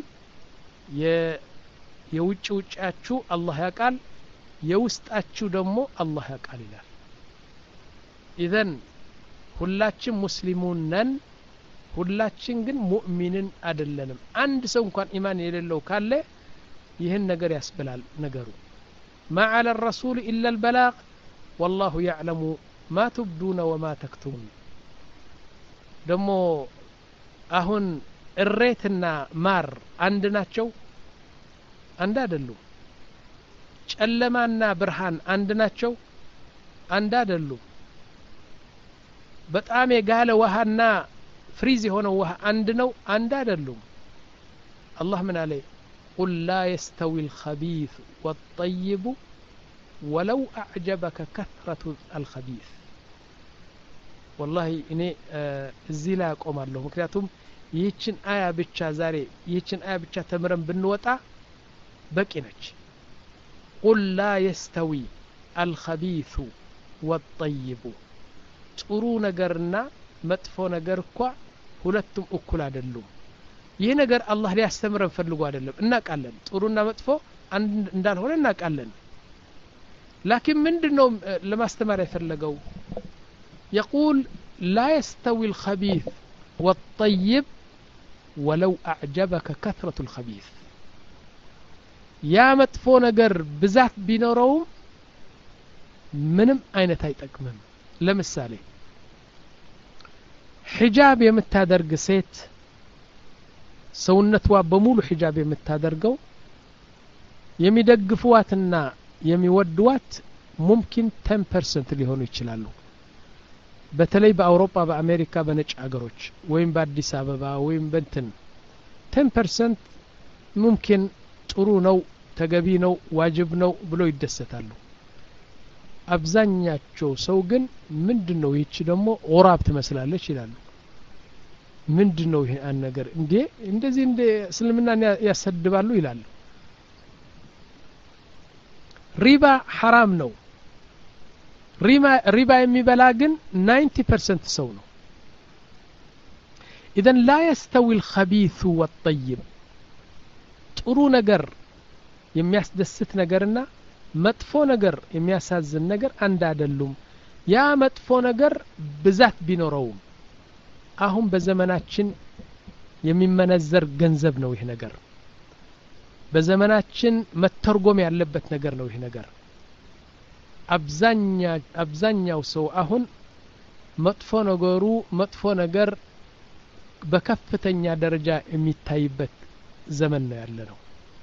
የውጭ ውጫችሁ አላህ ያውቃል የውስጣችሁ ደግሞ አላህ ያውቃል ይላል اذا ሁላችን ሙስሊሙን ነን ሁላችን ግን ሙእሚንን አይደለንም አንድ ሰው እንኳን ኢማን የሌለው ካለ ይህን ነገር ያስበላል ነገሩ ما على الرسول إلا البلاغ والله يعلم ما تبدون وما تكتمون ደሞ አሁን እሬትና ማር አንድ ናቸው አንድ አይደሉም ጨለማና ብርሃን አንድ ናቸው አንድ አይደሉም በጣም የጋለ ውሃና ፍሪዝ የሆነው ውሃ አንድ ነው አንድ አይደሉም አላህ ምን አለ قل لا يستوي الخبيث والطيب ولو أعجبك كثرة الخبيث والله እኔ እዚህ ላይ አቆማለሁ ምክንያቱም ይህችን አያ ብቻ ዛሬ ይህችን አያ ብቻ ተምረን ብንወጣ በቂ ነች قل لا يستوي الخبيث والطيب ጥሩ ነገርና መጥፎ ነገር እኮ ሁለቱም እኩል አይደሉም ይህ ነገር አላህ ሊያስተምረን ፈልጎ አይደለም እናቃለን ጥሩና መጥፎ አንድ እንዳልሆነ እናቃለን لكن ምንድነው ለማስተማር የፈለገው يقول لا يستوي الخبيث والطيب ولو أعجبك كثرة الخبيث يا መጥፎ ነገር ብዛት ቢኖረው ምንም አይነት አይጠቅምም ለምሳሌ ሒጃብ የምታደርግ ሴት ሰውነቷ በሙሉ ሒጃብ የምታደርገው የሚደግፉዋትና የሚወዱዋት ሙምኪን ten percent ሊሆኑ ይችላሉ በተለይ በአውሮፓ በአሜሪካ በነጭ ሀገሮች ወይም በአዲስ አበባ ወይም በእንትን ten percent ሙምኪን ጥሩ ነው ተገቢ ነው ዋጅብ ነው ብሎ ይደሰታሉ አብዛኛቸው ሰው ግን ምንድነው ይቺ ደግሞ ኦራብ ትመስላለች ይላሉ ምንድነው ይሄ አን ነገር እንዴ እንደዚህ እንደ እስልምናን ያሰድባሉ ይላሉ ሪባ حرام ነው ሪባ ሪባ የሚበላ ግን ninety percent ሰው ነው اذا لا يستوي الخبيث والطيب ጥሩ ነገር የሚያስደስት ነገርና መጥፎ ነገር የሚያሳዝን ነገር አንድ አይደሉም ያ መጥፎ ነገር ብዛት ቢኖረው አሁን በዘመናችን የሚመነዘር ገንዘብ ነው ይሄ ነገር በዘመናችን መተርጎም ያለበት ነገር ነው ይሄ ነገር አብዛኛ አብዛኛው ሰው አሁን መጥፎ ነገሩ መጥፎ ነገር በከፍተኛ ደረጃ የሚታይበት ዘመን ነው ያለነው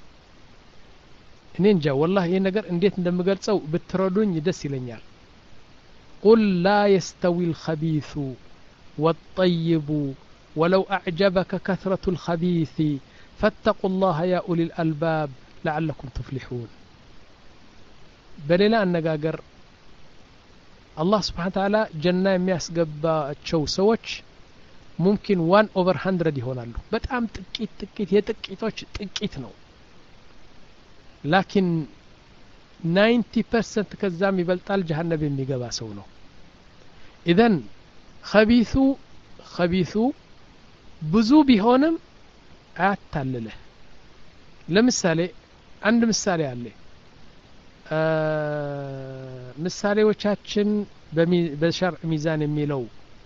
እኔ እንጃ والله ይሄ ነገር እንዴት እንደምገልጸው ብትረዱኝ ደስ ይለኛል قل لا يستوي الخبيث والطيب ولو أعجبك كثرة الخبيث فاتقوا الله يا أولي الألباب لعلكم تفلحون بللا النجاجر الله سبحانه وتعالى جنة የሚያስገባቸው ሰዎች ممكن one over hundred ይሆናሉ በጣም ጥቂት ጥቂት የጥቂቶች ጥቂት ነው لكن ninety percent ከዛም ይበልጣል ጀሃነም የሚገባ ሰው ነው ኢዘን خبيث خبيث ብዙ ቢሆንም አያታልልህ ለምሳሌ አንድ ምሳሌ አለ ምሳሌዎቻችን በሸርዕ ሚዛን የሚለው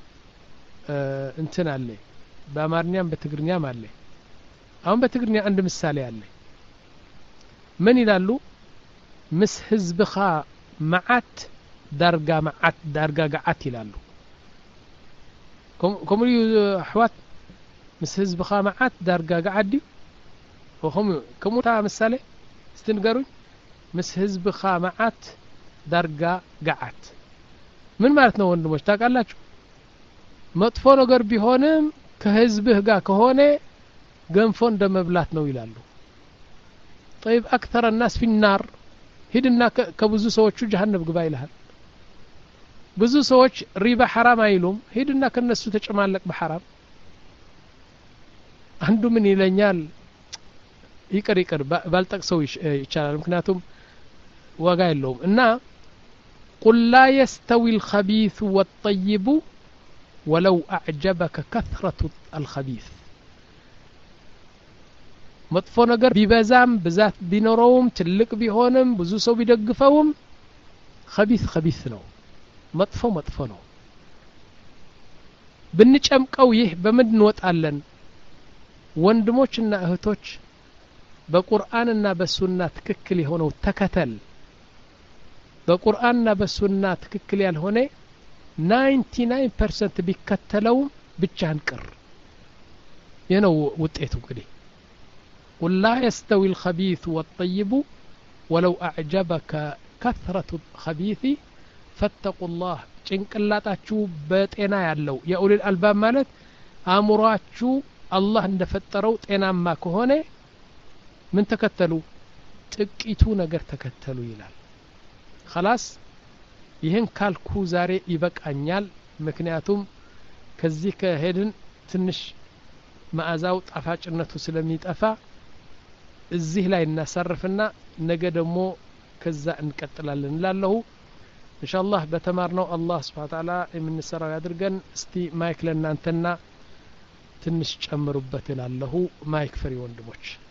እንትን አለ በአማርኛም በትግርኛም አለ አሁን በትግርኛ አንድ ምሳሌ አለ ምን ይላሉ ምስ ህዝብኻ መዓት ዳርጋ መዓት ዳርጋ ገዓት ይላሉ كم حوات مس ህዝብኻ መዓት ዳርጋ ገዓት ወኹም ከሙታ ምሳሌ ስትንገሩኝ ምስ ህዝብኻ መዓት ዳርጋ ገዓት ምን ማለት ነው ወንድሞች ታውቃላችሁ መጥፎ ነገር ቢሆንም ከህዝብህ ጋር ከሆነ ገንፎ እንደመብላት ነው ይላሉ طيب اكثر الناس في النار ሂድና ከብዙ ሰዎቹ ጀሃነም ግባ ይላል ብዙ ሰዎች ሪባ حرام አይሉም ሂድና ከነሱ ተጨማለቅ በሐራም አንዱ ምን ይለኛል ይቅር ይቅር ባልጠቅሰው ይቻላል ምክንያቱም ዋጋ የለውም እና قل لا يستوي الخبيث والطيب ولو أعجبك كثرة الخبيث መጥፎ ነገር ቢበዛም ብዛት ቢኖረውም ትልቅ ቢሆንም ብዙ ሰው ቢደግፈውም خبيث خبيث ነው መጥፎ መጥፎ ነው ብንጨምቀው ይህ በምን እንወጣለን ወንድሞችና እህቶች በቁርአንና በሱና ትክክል የሆነው ተከተል በቁርአንና በሱና ትክክል ያልሆነ ninety-nine percent ቢከተለው ብቻህን ቅር የነው ውጤቱ እንግዲህ قل لا يستوي الخبيث والطيب ولو أعجبك كثرة الخبيث فاتقوا الله ጭንቅላታችሁ በጤና ያለው የኡል አልባብ ማለት አእምሮአችሁ አላህ እንደፈጠረው ጤናማ ከሆነ ምን ተከተሉ ጥቂቱ ነገር ተከተሉ ይላል خلاص ይሄን ካልኩ ዛሬ ይበቃኛል ምክንያቱም ከዚህ ከሄድን ትንሽ ማዕዛው ጣፋጭነቱ ስለሚጠፋ እዚህ ላይ እናሳርፍና ነገ ደግሞ ከዛ እንቀጥላለን ላለው ኢንሻአላህ በተማርነው አላህ Subhanahu Wa Ta'ala የምንሰራው ያድርገን እስቲ ማይክ ለእናንተና ትንሽ ጨምሩበት ይላልሁ ማይክ ፍሪ ወንድሞች